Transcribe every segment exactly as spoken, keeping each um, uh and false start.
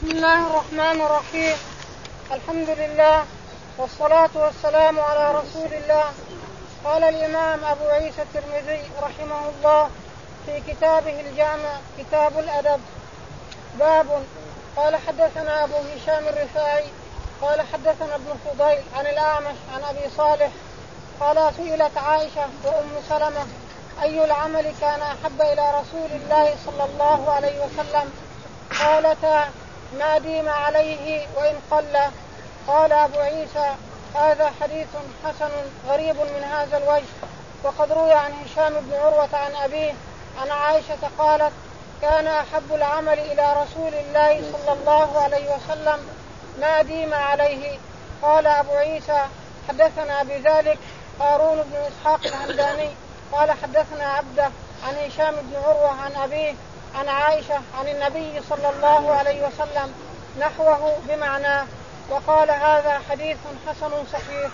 بسم الله الرحمن الرحيم. الحمد لله والصلاة والسلام على رسول الله. قال الإمام أبو عيسى الترمذي رحمه الله في كتابه الجامع كتاب الأدب باب. قال حدثنا أبو هشام الرفاعي قال حدثنا ابن فضيل عن الأعمش عن أبي صالح قال سئلت عائشة وأم سلمة أي العمل كان أحب إلى رسول الله صلى الله عليه وسلم؟ قالتا ما ديم عليه وإن قل. قال أبو عيسى هذا حديث حسن غريب من هذا الوجه. وقد روي عن هشام بن عروة عن أبيه عن عائشة قالت كان أحب العمل إلى رسول الله صلى الله عليه وسلم ما ديم عليه. قال أبو عيسى حدثنا بذلك هارون بن إسحاق الهمداني قال حدثنا عبده عن هشام بن عروة عن أبيه عن عائشة عن النبي صلى الله عليه وسلم نحوه بمعناه. وقال هذا حديث حسن صحيح.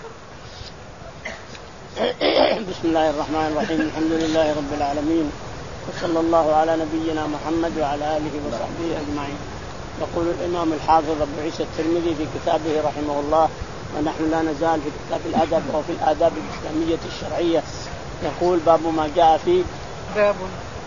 بسم الله الرحمن الرحيم. الحمد لله رب العالمين وصلى الله على نبينا محمد وعلى آله وصحبه أجمعين. يقول الإمام الحافظ أبو عيسى الترمذي في كتابه رحمه الله ونحن لا نزال في كتاب الأدب وفي الآداب الإسلامية الشرعية. يقول باب ما جاء في باب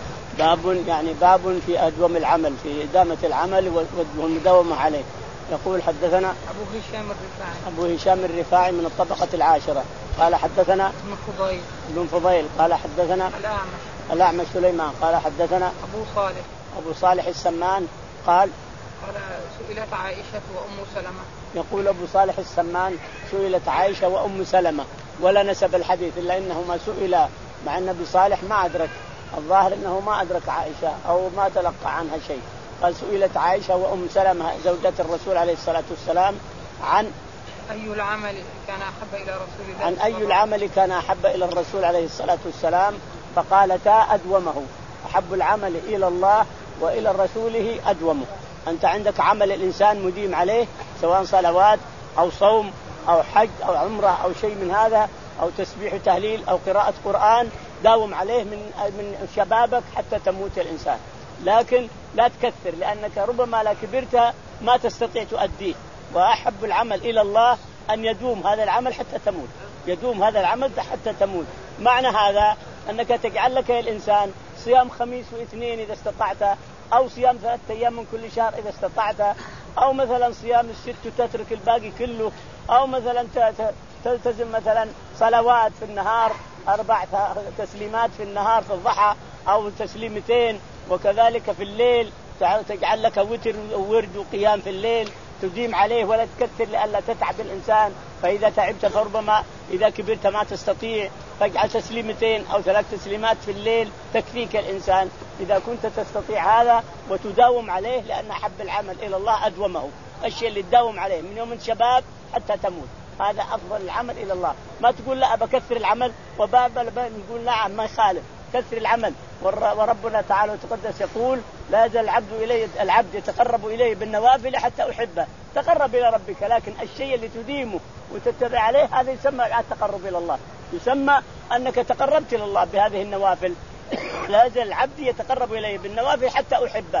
باب يعني باب في أدوم العمل في إدامة العمل والمداومة عليه. يقول حدثنا أبو هشام الرفاعي أبو هشام الرفاعي من الطبقة العاشرة قال حدثنا ابن فضيل ابن فضيل قال حدثنا الأعمش الأعمش سليمان قال حدثنا أبو صالح أبو صالح السمان قال قال سئلت عائشة وأم سلمة. يقول أبو صالح السمان سئلت عائشة وأم سلمة ولا نسب الحديث إلا إنه ما سئل مع النبي صالح ما أدرك الظاهر إنه ما أدرك عائشة أو ما تلقى عنها شيء. قال سئلت عائشة وأم سلمة زوجة الرسول عليه الصلاة والسلام عن أي العمل كان أحب إلى رسول الله عن أي العمل كان أحب إلى الرسول عليه الصلاة والسلام فقالتا أدومه. أحب العمل إلى الله وإلى رسوله أدومه. أنت عندك عمل الإنسان مديم عليه سواء صلوات أو صوم أو حج أو عمرة أو شيء من هذا أو تسبيح تهليل أو قراءة قرآن داوم عليه من من شبابك حتى تموت الإنسان. لكن لا تكثر لأنك ربما لا كبرت ما تستطيع تؤديه. وأحب العمل إلى الله أن يدوم هذا العمل حتى تموت. يدوم هذا العمل حتى تموت. معنى هذا أنك تجعل لك الإنسان صيام خميس واثنين إذا استطعت أو صيام ثلاثة أيام من كل شهر إذا استطعت أو مثلا صيام الست وتترك الباقي كله أو مثلا تلتزم مثلا صلوات في النهار أربع تسليمات في النهار في الضحى أو تسليمتين وكذلك في الليل تجعل لك وتر وورد وقيام في الليل تديم عليه ولا تكثر لئلا تتعب الإنسان. فإذا تعبت فربما إذا كبرت ما تستطيع فاجعل تسليمتين أو ثلاث تسليمات في الليل تكفيك الإنسان إذا كنت تستطيع هذا وتداوم عليه لأن أحب العمل إلى الله أدومه. الشيء اللي تداوم عليه من يوم الشباب حتى تموت هذا أفضل العمل إلى الله. ما تقول لا بكثر العمل وباب نقول نعم ما يخالف كثر العمل. وربنا تعالى وتقدس يقول لا يزال العبد إليه العبد يتقرب إليه بالنوافل حتى أحبه. تقرب إلى ربك لكن الشيء اللي تديمه وتتبع عليه هذا يسمى التقرب إلى الله. يسمى أنك تقربت إلى الله بهذه النوافل. لا يزال العبد يتقرب إليه بالنوافل حتى أحبه.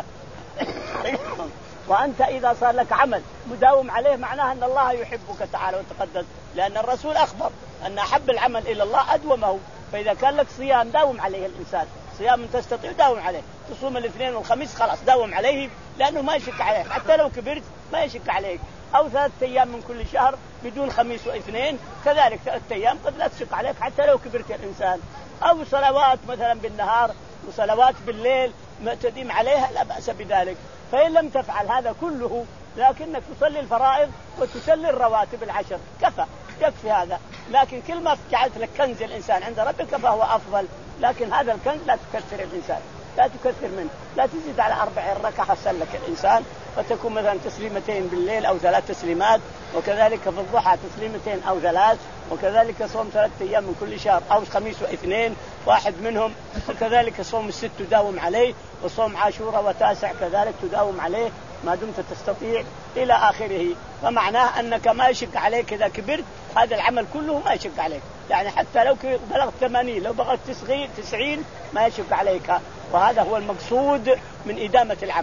وأنت إذا صار لك عمل مداوم عليه معناه أن الله يحبك تعالى وتقدس لأن الرسول أخبر أن أحب العمل إلى الله أدومه. فإذا كان لك صيام داوم عليه الإنسان صيام تستطيع داوم عليه تصوم الاثنين والخميس خلاص داوم عليه لأنه ما يشك عليك حتى لو كبرت ما يشك عليك. أو ثلاثة أيام من كل شهر بدون خميس واثنين كذلك ثلاثة أيام قد لا تشك عليك حتى لو كبرت الإنسان. أو صلوات مثلا بالنهار وصلوات بالليل ما تديم عليها لا بأس بذلك. فإن لم تفعل هذا كله لكنك تصلي الفرائض وتسلي الرواتب العشر كفى يكفي هذا. لكن كل ما جعلت لك كنز الإنسان عند ربك فهو أفضل. لكن هذا الكنز لا تكثر الإنسان لا تكثر منه لا تزيد على أربع ركعة سلك الإنسان فتكون مثلا تسليمتين بالليل أو ثلاث تسليمات وكذلك في الضحى تسليمتين أو ثلاث وكذلك صوم ثلاثة أيام من كل شهر أو خميس واثنين واحد منهم وكذلك صوم الست تداوم عليه وصوم عاشوراء وتاسع كذلك تداوم عليه ما دمت تستطيع إلى آخره. فمعناه أنك ما يشك عليك إذا كبرت هذا العمل كله ما يشك عليك يعني حتى لو بلغت ثمانين لو بلغت تسعين ما يشك عليك. وهذا هو المقصود من إدامة العمل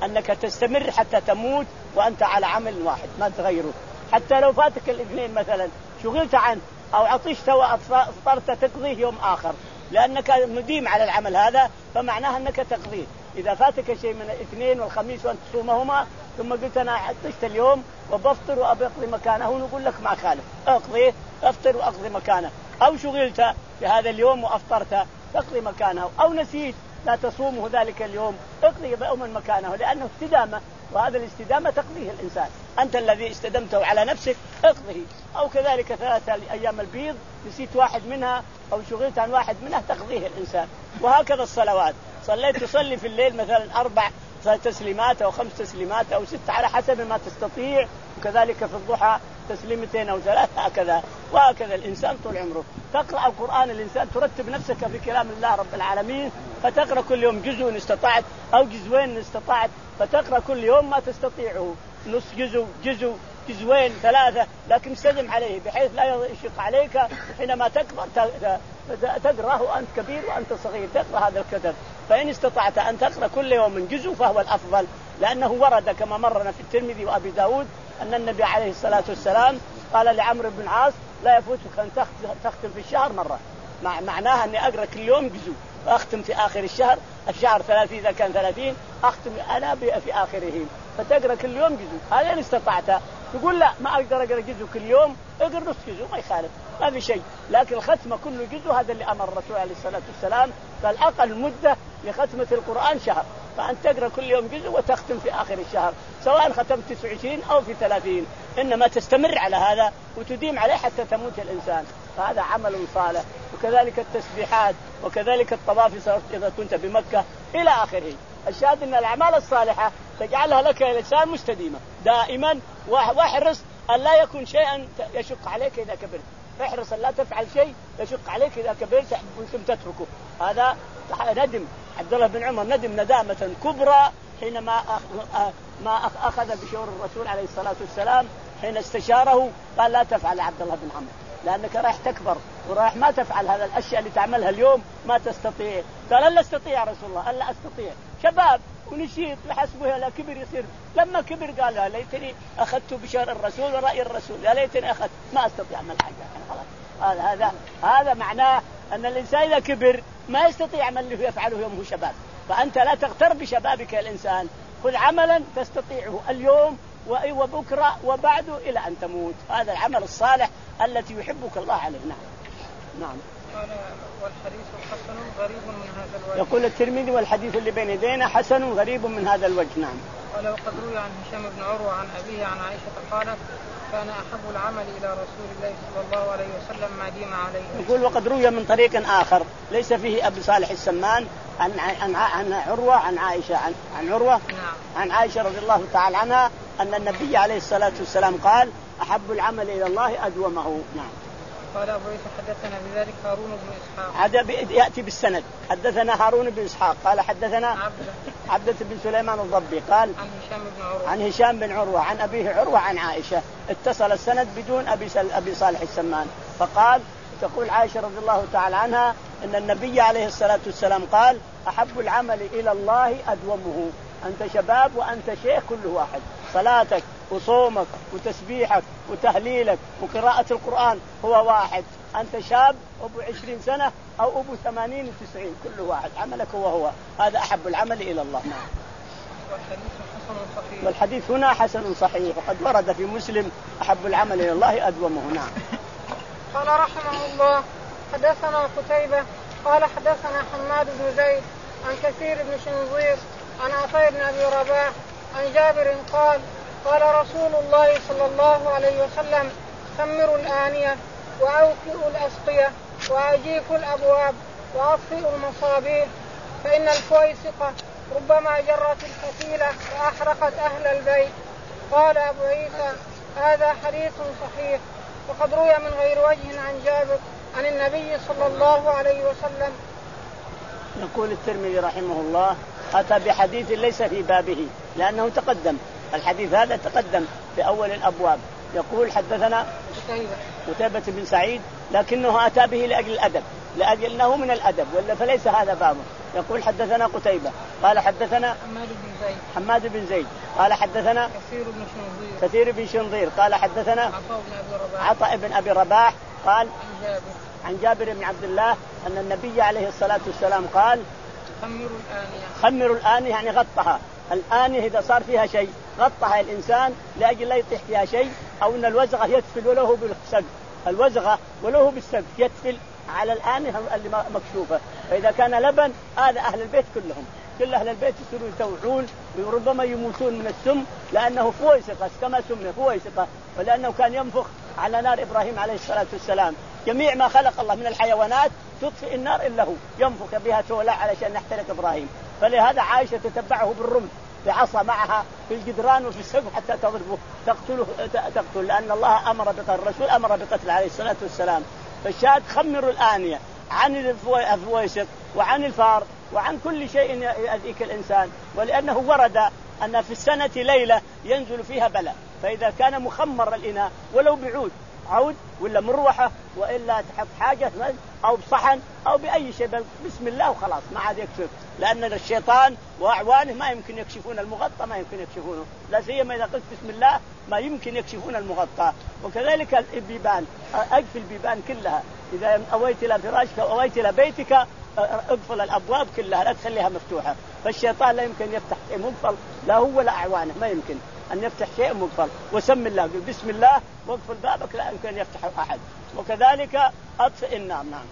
أنك تستمر حتى تموت وأنت على عمل واحد ما تغيره. حتى لو فاتك الاثنين مثلا شغلت عنه أو عطشت وأفطرت تقضيه يوم آخر، لأنك مديم على العمل هذا فمعناها أنك تقضيه. إذا فاتك شيء من الاثنين والخميس وأنت تصومهما ثم قلت أنا عطشت اليوم وبفطر وأقضي مكانه، نقول لك ما خالف، أقضيه أفطر وأقضي مكانه. أو شغلت في هذا اليوم وأفطرت تقضي مكانه، أو نسيت لا تصومه ذلك اليوم اقضي يوما مكانه، لأنه استدامة، وهذا الاستدامة تقضيه الإنسان. أنت الذي استدمته على نفسك اقضيه. أو كذلك ثلاثة أيام البيض نسيت واحد منها أو شغلت عن واحد منها تقضيه الإنسان. وهكذا الصلوات، صليت تصلي في الليل مثلا أربع تسليمات أو خمس تسليمات أو ست على حسب ما تستطيع، وكذلك في الضحى تسليمتين أو ثلاث، هكذا. وهكذا الإنسان طول عمره تقرأ القرآن. الإنسان ترتب نفسك في كلام الله رب العالمين، فتقرأ كل يوم جزء إن استطعت أو جزوين إن استطعت، فتقرأ كل يوم ما تستطيعه، نص جزء جزء جزوين ثلاثة، لكن استدم عليه بحيث لا يشق عليك حينما تكبر تقرأه أنت كبير وأنت صغير تقرأ هذا الكتاب. فإن استطعت أن تقرأ كل يوم جزء فهو الأفضل، لأنه ورد كما مرنا في الترمذي وأبي داود أن النبي عليه الصلاة والسلام قال لعمرو بن عاص لا يفوتك أن تختم في الشهر مرة، مع معناها أني أقرأ كل يوم جزء وأختم في آخر الشهر، الشهر ثلاثين إذا كان ثلاثين أختم أنا في آخره، فتقرأ كل يوم جزء. هذا إن استطعت. تقول لا ما أقدر أقرأ جزء كل يوم، اقرأ نص جزء ما يخالف، ما في شيء، لكن الختمة كل جزء هذا اللي أمر الرسول عليه الصلاة والسلام، فالأقل مدة لختمة القرآن شهر، فأن تقرأ كل يوم جزء وتختم في آخر الشهر، سواء ختمت تسعة وعشرين أو في ثلاثين، إنما تستمر على هذا وتديم عليه حتى تموت الإنسان، فهذا عمل صالح. وكذلك التسبيحات، وكذلك الطواف إذا كنت بمكة إلى آخره. الشاهد أن الأعمال الصالحة تجعلها لك الإنسان مستديمة دائما، واحرص أن لا يكون شيئا يشق عليك إذا كبرت، احرص أن لا تفعل شيء يشق عليك إذا كبرت وانتم تتركه. هذا ندم عبد الله بن عمر، ندم ندامة كبرى حينما ما أخذ بشور الرسول عليه الصلاة والسلام حين استشاره، قال لا تفعل عبد الله بن عمر لأنك راح تكبر وراح ما تفعل هذا الأشياء اللي تعملها اليوم ما تستطيع. قال لا استطيع يا رسول الله، ألا أستطيع، شباب ونشيط لحسبه لا كبر يصير. لما كبر قال لا ليتني أخذت بشار الرسول ورأي الرسول، لا ليتني أخذت، ما أستطيع أعمل حاجة. هذا هذا هذا معناه أن الإنسان إذا كبر ما يستطيع يعمل اللي يفعله يوم هو شباب. فأنت لا تغتر بشبابك يا الإنسان، خذ عملا تستطيعه اليوم وبكرة وبعده إلى أن تموت. هذا العمل الصالح التي يحبك الله عليه. نعم نعم. قال والحديث حسن غريب من هذا الوجه. يقول الترمذي والحديث اللي بين يدينا حسن غريب من هذا الوجه. نعم. قال وقد روي عن هشام بن عروة عن أبيه عن عائشة قالت كان أحب العمل إلى رسول الله صلى الله عليه وسلم ما ديم عليه. يقول وقد روي من طريق آخر ليس فيه أبي صالح السمان عن عن عن عروة عن عائشة عن, عن عروة نعم. عن عائشة رضي الله تعالى عنها أن النبي عليه الصلاة والسلام قال أحب العمل إلى الله أدومه. نعم. قال أبو عيسى حدثنا بذلك هارون بن إسحاق. عاد يأتي بالسند حدثنا هارون بن إسحاق قال حدثنا عبدة, عبدة بن سليمان الضبي قال عن هشام بن عروة عن هشام بن عروة عن أبيه عروة عن عائشة. اتصل السند بدون أبي سل أبي صالح السمان. فقال تقول عائشة رضي الله تعالى عنها أن النبي عليه الصلاة والسلام قال أحب العمل إلى الله أدومه. أنت شباب وأنت شيخ كل واحد، صلاتك وصومك وتسبيحك وتهليلك وقراءة القرآن هو واحد. أنت شاب أبو عشرين سنة أو أبو ثمانين وتسعين كل واحد عملك هو هو. هذا أحب العمل إلى الله. نعم. والحديث حسن صحيح. والحديث هنا حسن صحيح وقد ورد في مسلم أحب العمل إلى الله أدومه. نعم. قال رحمه الله حدثنا قتيبة قال حدثنا حماد بن زيد عن كثير بن شنظير عن عطاء بن أبي رباح عن جابر قال قال رسول الله صلى الله عليه وسلم خمروا الآنية وأوكئوا الأسقية وأجيكوا الأبواب وأطفئوا المصابيح فإن الفويسقة ربما جرت الفتيلة وأحرقت أهل البيت. قال أبو عيسى هذا حديث صحيح. وقد روي من غير وجه عن جابر عن النبي صلى الله عليه وسلم. يقول الترمذي رحمه الله أتى بحديث ليس في بابه لأنه تقدم الحديث هذا تقدم في أول الأبواب. يقول حدثنا قتيبة بن سعيد لكنه أتى به لأجل الأدب لأجل أنه من الأدب ولا فليس هذا بابه. يقول حدثنا قتيبة قال حدثنا حماد بن زيد حماد بن زيد قال حدثنا كثير بن شنظير كثير بن شنظير قال حدثنا عطاء بن أبي رباح عطاء بن أبي رباح قال عن جابر عن جابر بن عبد الله أن النبي عليه الصلاة والسلام قال خمروا الآنية خمروا الآنية يعني غطها. الآنية إذا صار فيها شيء غطها الإنسان لأجل لا يطيح فيها شيء، أو أن الوزغة يتفل وله بالسقف، الوزغة وله بالسقف يتفل على الآنية اللي مكشوفة. فإذا كان لبن هذا أهل البيت كلهم كل أهل البيت يصيرون يتوعون وربما يموتون من السم، لأنه فويسقة كما سمي فويسقة، ولأنه كان ينفخ على نار إبراهيم عليه الصلاة والسلام. جميع ما خلق الله من الحيوانات تطفئ النار إلا هو، ينفخ بها تولع علشان يحترق إبراهيم. فلهذا عائشة تتبعه بالرمح بعصا معها في الجدران وفي السقف حتى تضربه تقتله تقتل، لأن الله أمر بقتل، الرسول أمر بقتل عليه الصلاة والسلام. فالشاهد خمروا الآنية عن الفويسق وعن الفار وعن كل شيء يأذيك الإنسان، ولأنه ورد أن في السنة ليلة ينزل فيها بلاء، فإذا كان مخمر الإناء ولو بعود عود ولا مروحة وإلا تحط حاجة أو بصحن أو بأي شيء بسم الله وخلاص ما عاد يكشف، لأن الشيطان وأعوانه ما يمكن يكشفون المغطى، ما يمكن يكشفونه، لا سيما إذا قلت بسم الله ما يمكن يكشفون المغطى. وكذلك البيبان، أقفل البيبان كلها، إذا أويت إلى فراشك أو أويت إلى بيتك اقفل الأبواب كلها لا تخليها مفتوحة. فالشيطان لا يمكن يفتح شيء مقفل، لا هو ولا أعوانه ما يمكن أن يفتح شيء مقفل. وسم الله قل بسم الله واقفل بابك لا يمكن يفتح أحد. وكذلك أطفئ النار. نعم.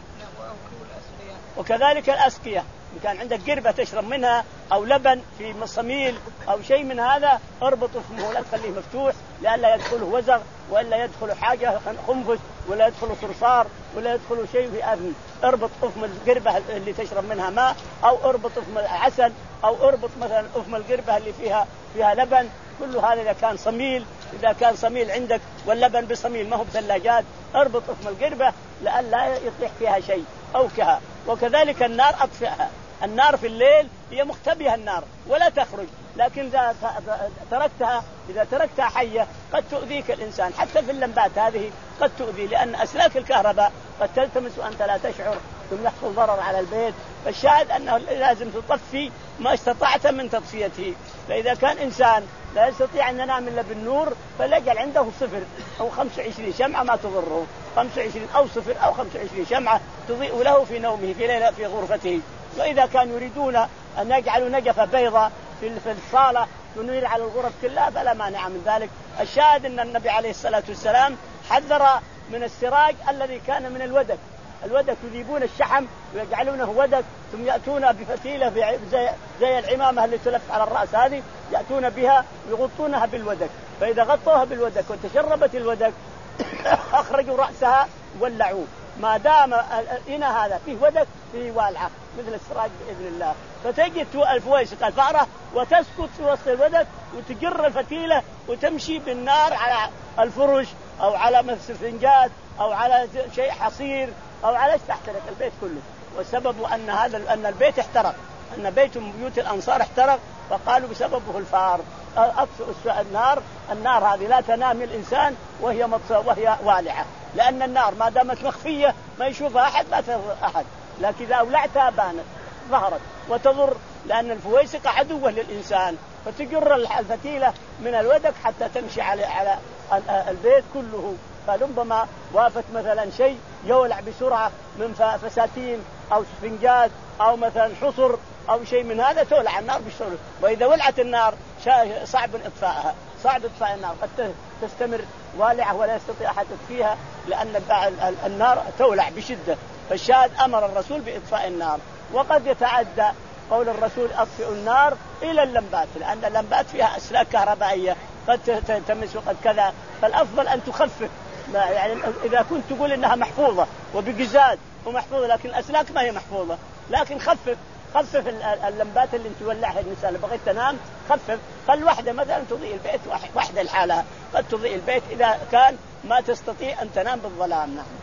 وكذلك الأسقية، إن كان عندك قربة تشرب منها أو لبن في مصميل أو شيء من هذا اربطه فمه لا تخليه مفتوح لئلا يدخله وزغ ولا يدخله حاجة خنفس ولا يدخله صرصار ولا يدخله شيء في أذن. اربط أفم القربة اللي تشرب منها ماء، أو اربط أفم العسل، أو اربط مثلا أفم القربة اللي فيها فيها لبن. كل هذا إذا كان صميل، إذا كان صميل عندك واللبن بصميل ما هو بثلاجات، اربط أفم القربة لئلا يطيح فيها شيء أو كها. وكذلك النار أطفئها. النار في الليل هي مختبئة النار ولا تخرج، لكن إذا تركتها إذا تركتها حية قد تؤذيك الإنسان. حتى في اللمبات هذه قد تؤذي، لأن أسلاك الكهرباء قد تلتمس وأنت لا تشعر ثم يحصل ضرر على البيت. فالشاهد أنه لازم تطفي ما استطعت من تطفيته. فإذا كان إنسان لا يستطيع أن ينام إلا بالنور فليجعل عنده صفر أو خمسة وعشرين شمعة ما تضره، خمسة وعشرين أو صفر أو خمسة وعشرين شمعة تضيء له في نومه في ليلة في غرفته. وإذا كانوا يريدون أن يجعلوا نجفة بيضاء في الصالة ونير على الغرف كلها فلا مانع من ذلك. الشاهد أن النبي عليه الصلاة والسلام حذر من السراج الذي كان من الودك. الودك يذيبون الشحم ويجعلونه ودك ثم يأتون بفتيلة زي, زي العمامة اللي تلف على الرأس هذه، يأتون بها ويغطونها بالودك. فإذا غطوها بالودك وتشربت الودك أخرجوا رأسها ولعوه. ما دام الإناء هذا فيه ودك فيه والعة مثل السراج بإذن الله. فتجد الفويسق الفأرة وتسكت في وسط الودك وتجر الفتيلة وتمشي بالنار على الفرش أو على مسفنجات أو على شيء حصير أو على تحترق البيت كله. والسبب أن هذا أن البيت احترق، أن بيت من بيوت الأنصار احترق، فقالوا بسببه الفار. أطفئ النار. النار هذه لا تنام الإنسان وهي وهي والعة، لأن النار ما دامت مخفية ما يشوفها أحد ما تضر أحد، لكن إذا أولعتها بانت ظهرت وتضر، لأن الفويسقة عدوة للإنسان. فتجر الفتيلة من الودك حتى تمشي على على البيت كله. فلربما وافت مثلا شيء يولع بسرعة من فساتين أو سفنجات أو مثلا حصر أو شيء من هذا تولع النار بسرعة. وإذا ولعت النار صعب إطفائها، صعب إطفاء النار، قد تستمر والعة ولا يستطيع أحد يطفيها لأن النار تولع بشدة. فالشاهد أمر الرسول بإطفاء النار. وقد يتعدى قول الرسول أطفئوا النار إلى اللمبات، لأن اللمبات فيها أسلاك كهربائية قد تمس وقد كذا. فالأفضل أن تخفف، يعني إذا كنت تقول إنها محفوظة وبجزاد ومحفوظة لكن الأسلاك ما هي محفوظة، لكن خفف خفف اللمبات اللي تولعها النساء اللي بغيت تنام، خفف. خل واحدة مثلا تضيء البيت، واحدة لحالها قد تضيء البيت إذا كان ما تستطيع أن تنام بالظلام. نعم.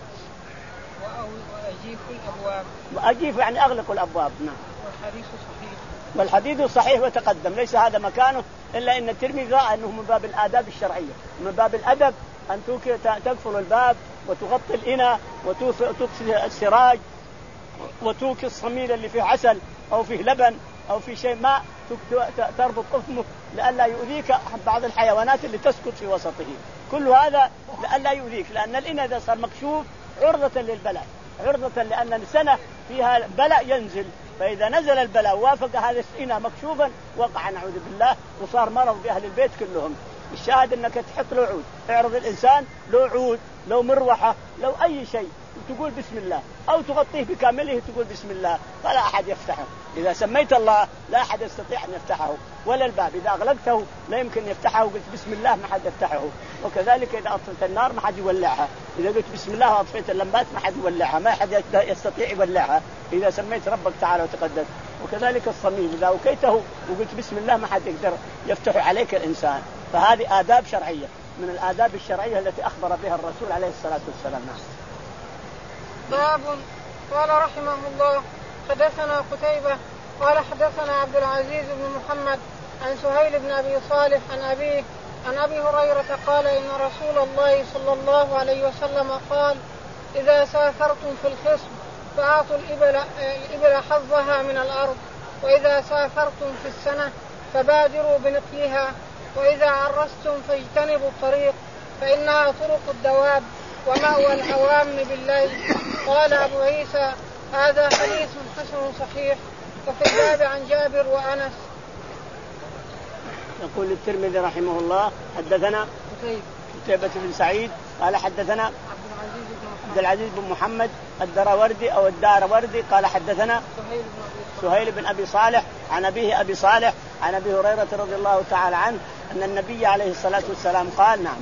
وأجيب الأبواب. وأجيب يعني أغلق الأبواب. نعم. والحديث صحيح. والحديث صحيح وتقدم، ليس هذا مكانه إلا إن الترمذي رأى أنه من باب الآداب الشرعية، من باب الأدب أن تقفل الباب وتغطي الإناء وتطفئ السراج وتوكي الصميل اللي فيه عسل أو فيه لبن أو في شيء ماء تربط أفمه لئلا يؤذيك بعض الحيوانات اللي تسقط في وسطه. كل هذا لئلا يؤذيك، لأن الإناء إذا صار مكشوف عرضة للبلاء، عرضة لأن السنة فيها بلاء ينزل، فإذا نزل البلاء وافق هذا الإناء مكشوفا وقع نعوذ بالله وصار مرض بأهل البيت كلهم. الشاهد أنك تحط له عود، اعرض الإنسان له عود، لو مروحة، لو أي شيء، وتقول بسم الله، أو تغطيه بكامله تقول بسم الله، فلا أحد يفتحه. إذا سميت الله لا أحد يستطيع أن يفتحه، ولا الباب إذا أغلقته لا يمكن يفتحه وقلت بسم الله ما حد يفتحه. وكذلك إذا أطفئت النار ما حد يولعها، إذا قلت بسم الله وأطفئت اللمبات ما حد يولعها، ما حد يستطيع يولعها إذا سميت ربك تعالى وتقدس. وكذلك الصميم إذا أوكيته وقلت بسم الله ما حد يقدر يفتح عليك الإنسان. فهذه آداب شرعية من الآداب الشرعية التي أخبر بها الرسول عليه الصلاة والسلام. باب. قال رحمه الله حدثنا قتيبة قال حدثنا عبد العزيز بن محمد عن سهيل بن أبي صالح عن أبيه عن أبي هريرة قال إن رسول الله صلى الله عليه وسلم قال إذا سافرتم في الخصم فأعطوا الإبل, الإبل حظها من الأرض، وإذا سافرتم في السنة فبادروا بنقلها، وإذا عرستم فاجتنبوا الطريق فإنها طرق الدواب ومأوى العوام بالليل. قال أبو عيسى هذا حديث حسن صحيح. وفي الباب عن جابر وأنس. يقول الترمذي رحمه الله حدثنا قتيبة بن سعيد قال حدثنا عبد العزيز بن محمد الدراوردي أو الداروردي قال حدثنا سهيل بن أبي صالح عن أبيه أبي صالح عن أبي هريرة رضي الله تعالى عنه أن النبي عليه الصلاة والسلام قال نعم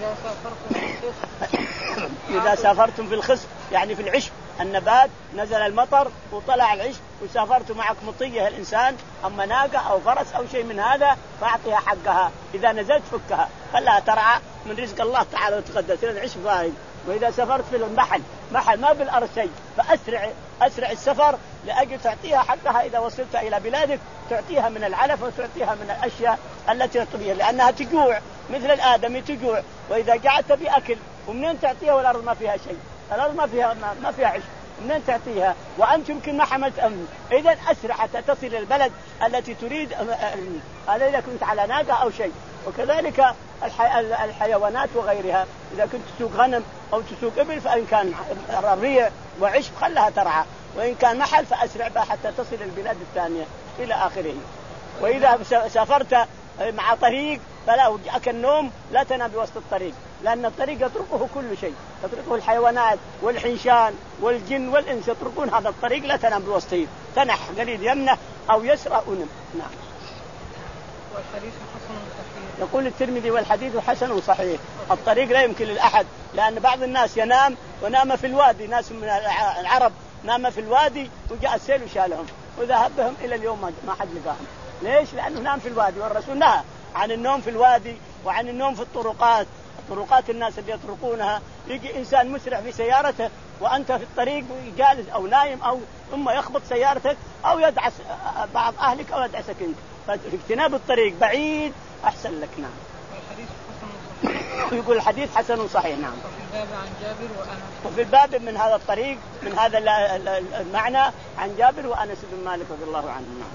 إذا سافرتم في الخصب يعني في العشب النبات، نزل المطر وطلع العشب وسافرت معك مطية الإنسان أما ناقة أو فرس أو شيء من هذا فأعطيها حقها، إذا نزلت فكها خلها ترعى من رزق الله تعالى وتقدس، العشب غايب. وإذا سافرت في المحل محل ما بالأرض شيء فأسرع أسرع السفر لأجل تعطيها حقها، إذا وصلت إلى بلادك تعطيها من العلف وتعطيها من الأشياء التي تطبيها، لأنها تجوع مثل الآدمي تجوع، وإذا جعت بأكل ومنين تعطيها والأرض ما فيها شيء، الأرض ما فيها ما, ما فيها عشب، منين تعطيها وأنت يمكن ما حملت أمن. إذن أسرع حتى تصل البلد التي تريد، هذا إذا كنت على ناقة أو شيء. وكذلك الحي... الحيوانات وغيرها، إذا كنت تسوق غنم أو تسوق إبل فإن كان ربيع وعشب خلها ترعى، وإن كان محل فأسرع بها حتى تصل البلاد الثانية إلى آخره. وإذا سافرت مع طريق فلا جاءك النوم لا تنام بوسط الطريق، لأن الطريق يطرقه كل شيء، يطرقه الحيوانات والحنشان والجن والإنس يطرقون هذا الطريق، لا تنام بوسطه، تنح قليل يمنه أو يسرى ونم. نعم. والحديث حسن صحيح. يقول الترمذي والحديث حسن صحيح. الطريق لا يمكن للأحد، لأن بعض الناس ينام ونام في الوادي، ناس من العرب نام في الوادي وجاء السيل وشالهم وذهب بهم إلى اليوم ما حد لقاهم. ليش؟ لأنه نام في الوادي، والرسول نهى عن النوم في الوادي وعن النوم في الطرقات. طرقات الناس اللي يطرقونها، يجي إنسان مسرع في سيارته وأنت في الطريق جالس أو نايم أو ثم يخبط سيارتك أو يدعس بعض أهلك أو يدعسك أنت، فاجتناب الطريق بعيد أحسن لك. نعم. الحديث حسن صحيح. يقول الحديث حسن صحيح. نعم. وفي الباب عن جابر وأنس. وفي الباب من هذا الطريق من هذا المعنى عن جابر وأنس بن مالك رضي الله عنه.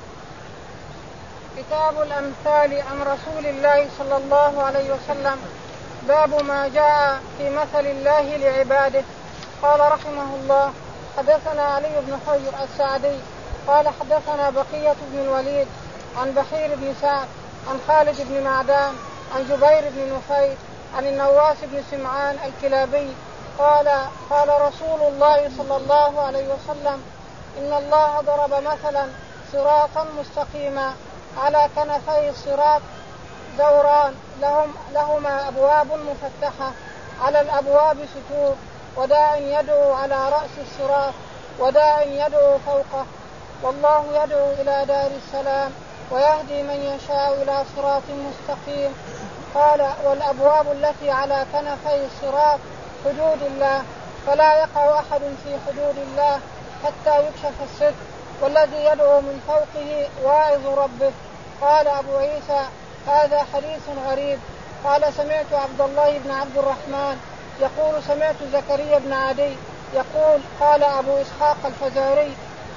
كتاب الأمثال عن رسول الله صلى الله عليه وسلم. باب ما جاء في مثل الله لعباده. قال رحمه الله حدثنا علي بن حجر السعدي قال حدثنا بقية بن الوليد عن بحير بن سعد عن خالد بن معدان عن جبير بن نفير عن النواس بن سمعان الكلابي قال قال رسول الله صلى الله عليه وسلم إن الله ضرب مثلا صراطا مستقيما على كنفي الصراط دوران لهم لهما أبواب مفتحة، على الأبواب ستور، وداع يدعو على رأس الصراط وداع يدعو فوقه، والله يدعو إلى دار السلام ويهدي من يشاء إلى صراط مستقيم. قال والأبواب التي على كنفي الصراط حدود الله، فلا يقع أحد في حدود الله حتى يكشف الستر، والذي يدعو من فوقه واعظ ربه. قال أبو عيسى هذا حديث غريب. قال سمعت عبد الله بن عبد الرحمن يقول سمعت زكريا بن عدي يقول قال أبو إسحاق الفزاري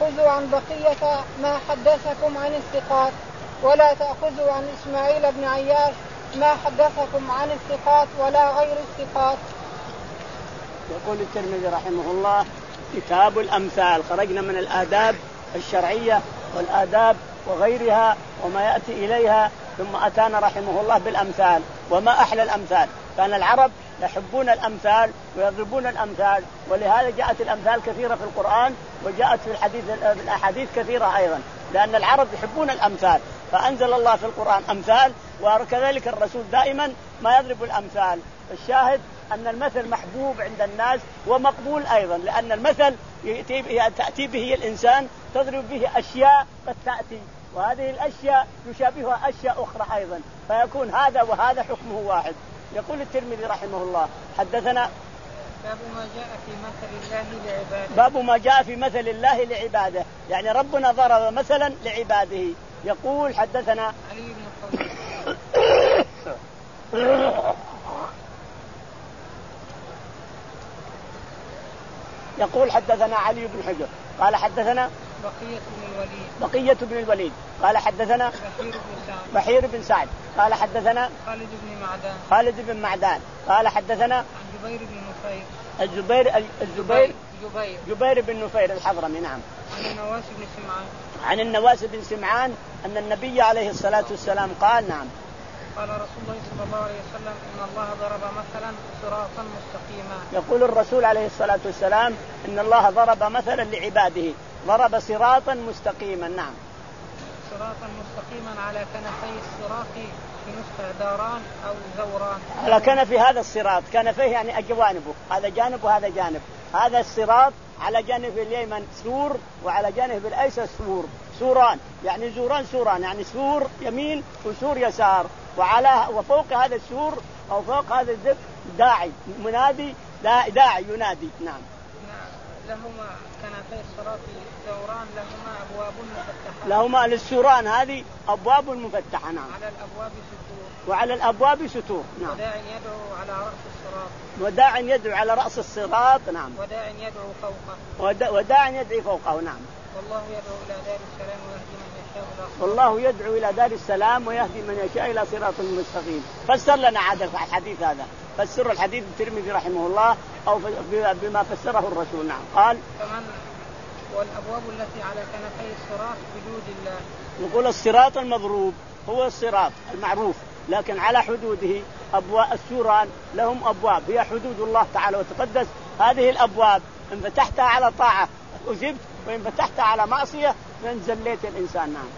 خذوا عن بقية ما حدثكم عن الثقات ولا تأخذوا عن إسماعيل بن عياش ما حدثكم عن الثقات ولا غير الثقات. يقول الترمذي رحمه الله كتاب الأمثال. خرجنا من الآداب الشرعية والآداب وغيرها وما يأتي إليها، ثم أتانا رحمه الله بالأمثال. وما أحلى الأمثال، كان العرب يحبون الأمثال ويضربون الأمثال، ولهذا جاءت الأمثال كثيرة في القرآن وجاءت في الحديث في الأحاديث كثيرة أيضا، لأن العرب يحبون الأمثال، فأنزل الله في القرآن أمثال، وكذلك الرسول دائما ما يضرب الأمثال. الشاهد أن المثل محبوب عند الناس ومقبول أيضا، لأن المثل تأتي به الإنسان تضرب به أشياء قد تأتي، وهذه الأشياء يشابهها أشياء أخرى أيضا، فيكون هذا وهذا حكمه واحد. يقول الترمذي رحمه الله حدثنا باب ما جاء في مثل الله لعباده. باب ما جاء في مثل الله لعباده، يعني ربنا ضرب مثلا لعباده. يقول حدثنا علي بن حجر يقول حدثنا علي بن حجر قال حدثنا بقية بن الوليد بقية بن الوليد قال حدثنا بحير بن سعد بحير بن سعد قال حدثنا خالد بن معدان خالد بن معدان قال حدثنا عن جبير بن نفير الزبير الزبير جبير جبير بن نفير الحضرمي نعم عن النواس بن سمعان عن النواس بن سمعان أن النبي عليه الصلاة والسلام قال نعم قال رسول الله صلى الله عليه وسلم إن الله ضرب مثلا صراطا مستقيما. يقول الرسول عليه الصلاة والسلام إن الله ضرب مثلا لعباده، ضرب صراطا مستقيما. نعم صراطا مستقيما على كنفي الصراط في نسخة داران أو زوران. على كنف هذا الصراط، كنفيه يعني أجوانبه، هذا جانب وهذا جانب. هذا الصراط على جانب اليمين سور وعلى جانب الأيسر سور، سوران يعني زوران سوران يعني سور يمين وسور يسار، وعلى وفوق هذا السور أو فوق هذا الزب داعي منادي داعي ينادي. نعم لهما كنفي الصراط زوران لهما أبواب مفتحة. لهما للسوران هذه أبواب مفتحة. نعم على الأبواب ستور وعلى الأبواب ستور. نعم وداع يدعو على رأس الصراط وداع يدعو على رأس الصراط. نعم وداع يدعو فوقه وداع, وداع يدعو فوقه. نعم والله يدعو إلى دار السلام ويهدي من يشاء إلى صراط والله يدعو إلى دار السلام ويهدي من يشاء إلى صراط مستقيم. فسر لنا عاد الحديث هذا، فسر الحديث الترمذي رحمه الله أو بما فسره الرسول. نعم قال فمن والأبواب التي على كنفي الصراط حدود الله. يقول الصراط المضروب هو الصراط المعروف، لكن على حدوده أبواب السوران لهم أبواب هي حدود الله تعالى وتقدس. هذه الأبواب إن فتحتها على طاعة أجبت، وإن فتحتها على معصية فانزليت الإنسان. نعم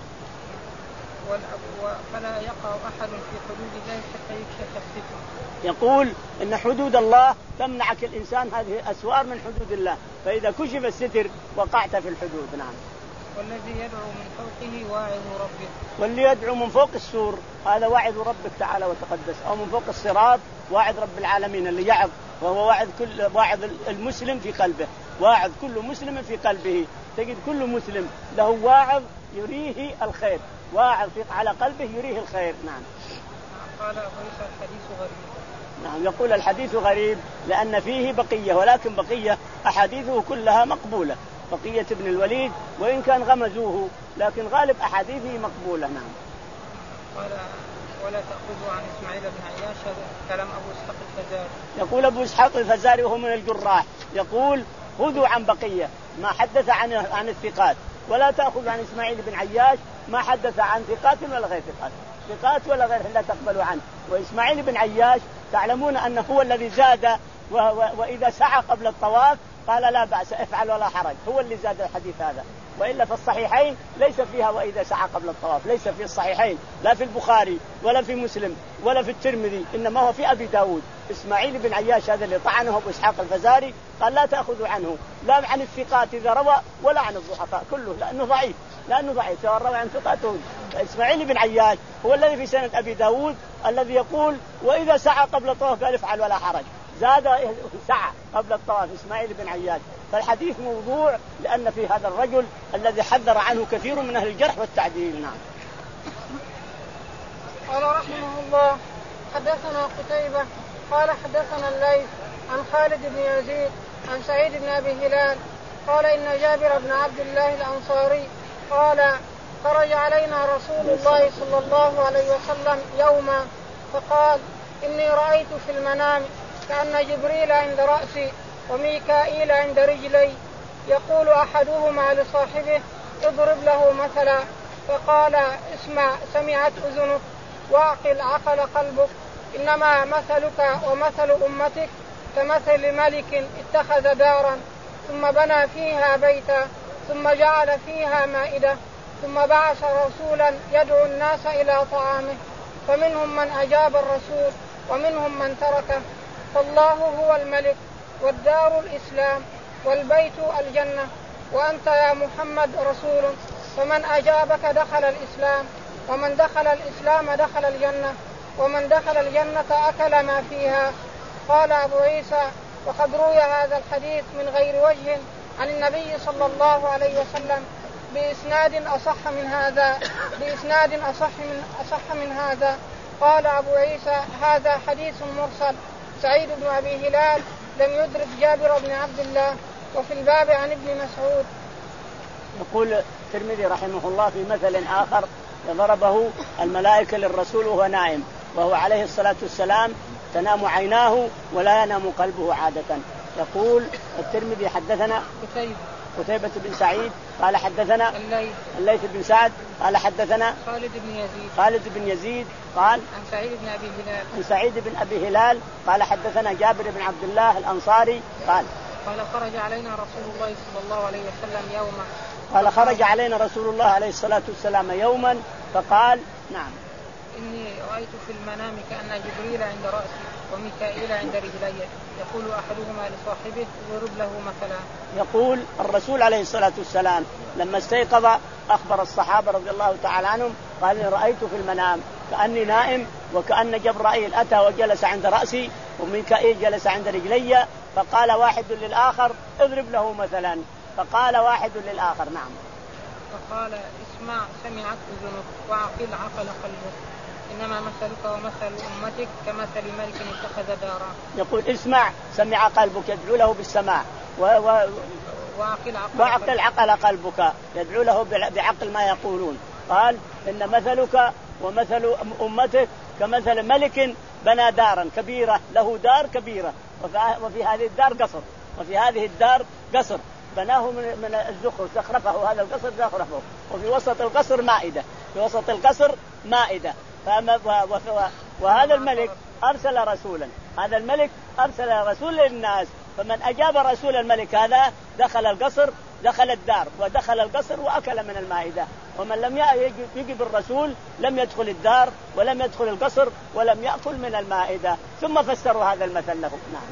فلا يقع أحد في حدود الله حتى يكشف الستر. يقول إن حدود الله تمنعك الإنسان، هذه أسوار من حدود الله، فإذا كشف الستر وقعت في الحدود. نعم والذي يدعو من فوقه واعظ ربه. واللي يدعو من فوق السور هذا واعظ ربك تعالى وتقدس، أو من فوق الصراط واعظ رب العالمين اللي يعظ، وهو واعظ كل واعظ المسلم في قلبه، واعظ كل مسلم في قلبه. تجد كل مسلم له واعظ يريه الخير، واعظ على قلبه يريه الخير. نعم قال وليس الحديث غريب. نعم يقول الحديث غريب لأن فيه بقية، ولكن بقية أحاديثه كلها مقبولة، بقية ابن الوليد وإن كان غمزوه لكن غالب أحاديثه مقبولة. نعم قال ولا تأخذوا عن إسماعيل بن عياش كلام أبو إسحاق الفزاري. يقول أبو إسحاق الفزاري وهو من الجراح، يقول خذوا عن بقية ما حدث عن عن الثقات، ولا تأخذوا عن إسماعيل بن عياش ما حدث عن ثقات ولا غير ثقات، ثقات ولا غير لا تقبلوا عنه. وإسماعيل بن عياش تعلمون أنه هو الذي زاد و و وإذا سعى قبل الطواف قال لا بأس افعل ولا حرج، هو اللي زاد الحديث هذا. وإلا في الصحيحين ليس فيها وإذا سعى قبل الطواف، ليس في الصحيحين لا في البخاري ولا في مسلم ولا في الترمذي، إنما هو في أبي داود. إسماعيل بن عياش هذا اللي طعنه أبو إسحاق الفزاري قال لا تأخذوا عنه لا عن الثقات إذا روى ولا عن الضعفاء كله، لأنه ضعيف لأنه ضعيف سواء روى عن ثقاته. إسماعيل بن عياش هو الذي في سند أبي داود الذي يقول وإذا سعى قبل الطواف قال افعل ولا حرج، زاد سعى قبل الطواف إسماعيل بن عياش. فالحديث موضوع لأن في هذا الرجل الذي حذر عنه كثير من أهل الجرح والتعديل. نعم قال رحمه الله حدثنا قتيبة قال حدثنا الليث عن خالد بن يزيد عن سعيد بن أبي هلال قال إن جابر بن عبد الله الأنصاري قال خرج علينا رسول الله صلى الله عليه وسلم يوما فقال إني رأيت في المنام كأن جبريل عند رأسي وميكائيل عند رجلي يقول أحدهما لصاحبه اضرب له مثلا فقال اسمع سمعت أذنك واعقل عقل قلبك إنما مثلك ومثل أمتك كمثل ملك اتخذ دارا ثم بنى فيها بيتا ثم جعل فيها مائدة ثم بعث رسولا يدعو الناس إلى طعامه فمنهم من أجاب الرسول ومنهم من تركه فالله هو الملك والدار الإسلام والبيت الجنة وأنت يا محمد رسول فمن أجابك دخل الإسلام ومن دخل الإسلام دخل الجنة ومن دخل الجنة أكل ما فيها. قال أبو عيسى وقد روي هذا الحديث من غير وجه عن النبي صلى الله عليه وسلم بإسناد أصح من هذا بإسناد أصح من أصح من هذا. قال أبو عيسى هذا حديث مرسل. سعيد بن أبي هلال لم يدرك جابر بن عبد الله. وفي الباب عن ابن مسعود. يقول الترمذي رحمه الله في مثل آخر ضربه الملائكة للرسول وهو نائم وهو عليه الصلاة والسلام تنام عيناه ولا ينام قلبه عادة. يقول الترمذي حدثنا قتيبة بن سعيد قال حدثنا الليث الليث بن سعد قال حدثنا خالد بن يزيد خالد بن يزيد قال عن سعيد بن أبي هلال عن سعيد بن أبي هلال قال حدثنا جابر بن عبد الله الأنصاري قال قال خرج علينا رسول الله صلى الله عليه وسلم يوما قال خرج علينا رسول الله عليه الصلاة والسلام يوما فقال نعم إني رأيت في المنام كأن جبريل عند رأسي وميكائيل عند رجلي يقول أحدهما لصاحبه اضرب له مثلا. يقول الرسول عليه الصلاة والسلام لما استيقظ أخبر الصحابة رضي الله تعالى عنهم قال إني رأيت في المنام كأني نائم وكأن جبرائيل أتى وجلس عند رأسي وميكائيل جلس عند رجلي فقال واحد للآخر اضرب له مثلا. فقال واحد للآخر نعم فقال اسمع سمعت أذنك وعقل عقل قلبك إنما مثلك ومثل أمتك كمثل ملك اتخذ دارا. يقول اسمع سمع قلبك يدعو له بالسماع و... و... وعقل عقل, وعقل عقل قلبك يدعو له بعقل ما يقولون. قال إن مثلك ومثل أمتك كمثل ملك بنى دارا كبيرة له دار كبيرة وفي هذه الدار قصر وفي هذه الدار قصر بناه من من الزخرف زخرفه هذا القصر زخرفه وفي وسط القصر مائدة في وسط القصر مائدة وهذا الملك أرسل رسولا هذا الملك أرسل رسول للناس فمن أجاب رسول الملك هذا دخل القصر دخل الدار ودخل القصر وأكل من المائدة ومن لم يجب الرسول لم يدخل الدار ولم يدخل القصر ولم يأكل من المائدة. ثم فسروا هذا المثل له. نعم.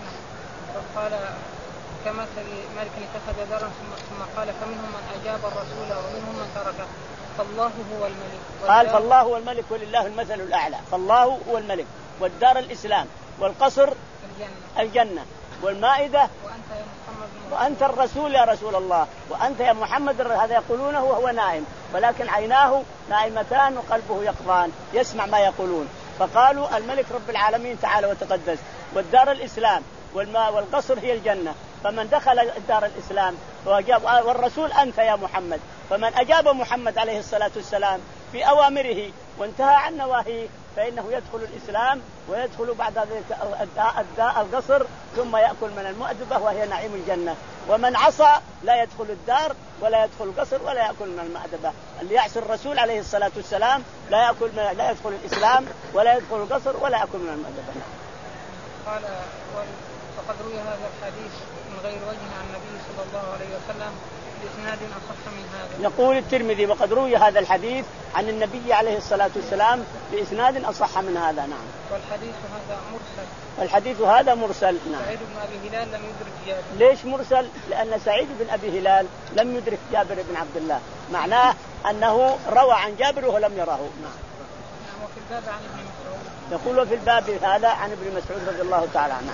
قال كمثل ملك اتخذ دارا ثم قال فمنهم من أجاب الرسول ومنهم من تركه فالله هو الملك. قال فالله هو الملك ولله المثل الأعلى. فالله هو الملك والدار الإسلام والقصر الجنة, الجنة والمائدة وأنت يا محمد وأنت الرسول يا رسول الله وأنت يا محمد. هذا يقولونه وهو نائم ولكن عيناه نائمتان وقلبه يقظان يسمع ما يقولون. فقالوا الملك رب العالمين تعالى وتقدس والدار الإسلام والماء والقصر هي الجنة فمن دخل دار الإسلام وأجاب والرسول أنت يا محمد فمن أجاب محمد عليه الصلاة والسلام في أوامره وانتهى عن نواهيه فإنه يدخل الإسلام ويدخل بعد ذلك القصر ثم يأكل من المؤدبة وهي نعيم الجنة. ومن عصى لا يدخل الدار ولا يدخل القصر ولا يأكل من المؤدبة. اللي يعصي الرسول عليه الصلاة والسلام لا يأكل من لا يدخل الإسلام ولا يدخل القصر ولا يأكل من المؤدبة. قال وقد روي هذا الحديث من غير وجه عن النبي صلى الله عليه وسلم بإسناد أصح من هذا. يقول الترمذي وقد روي هذا الحديث عن النبي عليه الصلاة والسلام بإسناد أصح من هذا. نعم. والحديث هذا مرسل. والحديث هذا مرسل. نعم. سعيد بن أبي هلال لم يدرك جابر. ليش مرسل؟ لأن سعيد بن أبي هلال لم يدرك جابر بن عبد الله معناه أنه روى عن جابر ولم يراه. نعم. وفي الباب عن ابن مسعود. يقول في الباب هذا عن ابن مسعود رضي الله تعالى عنه.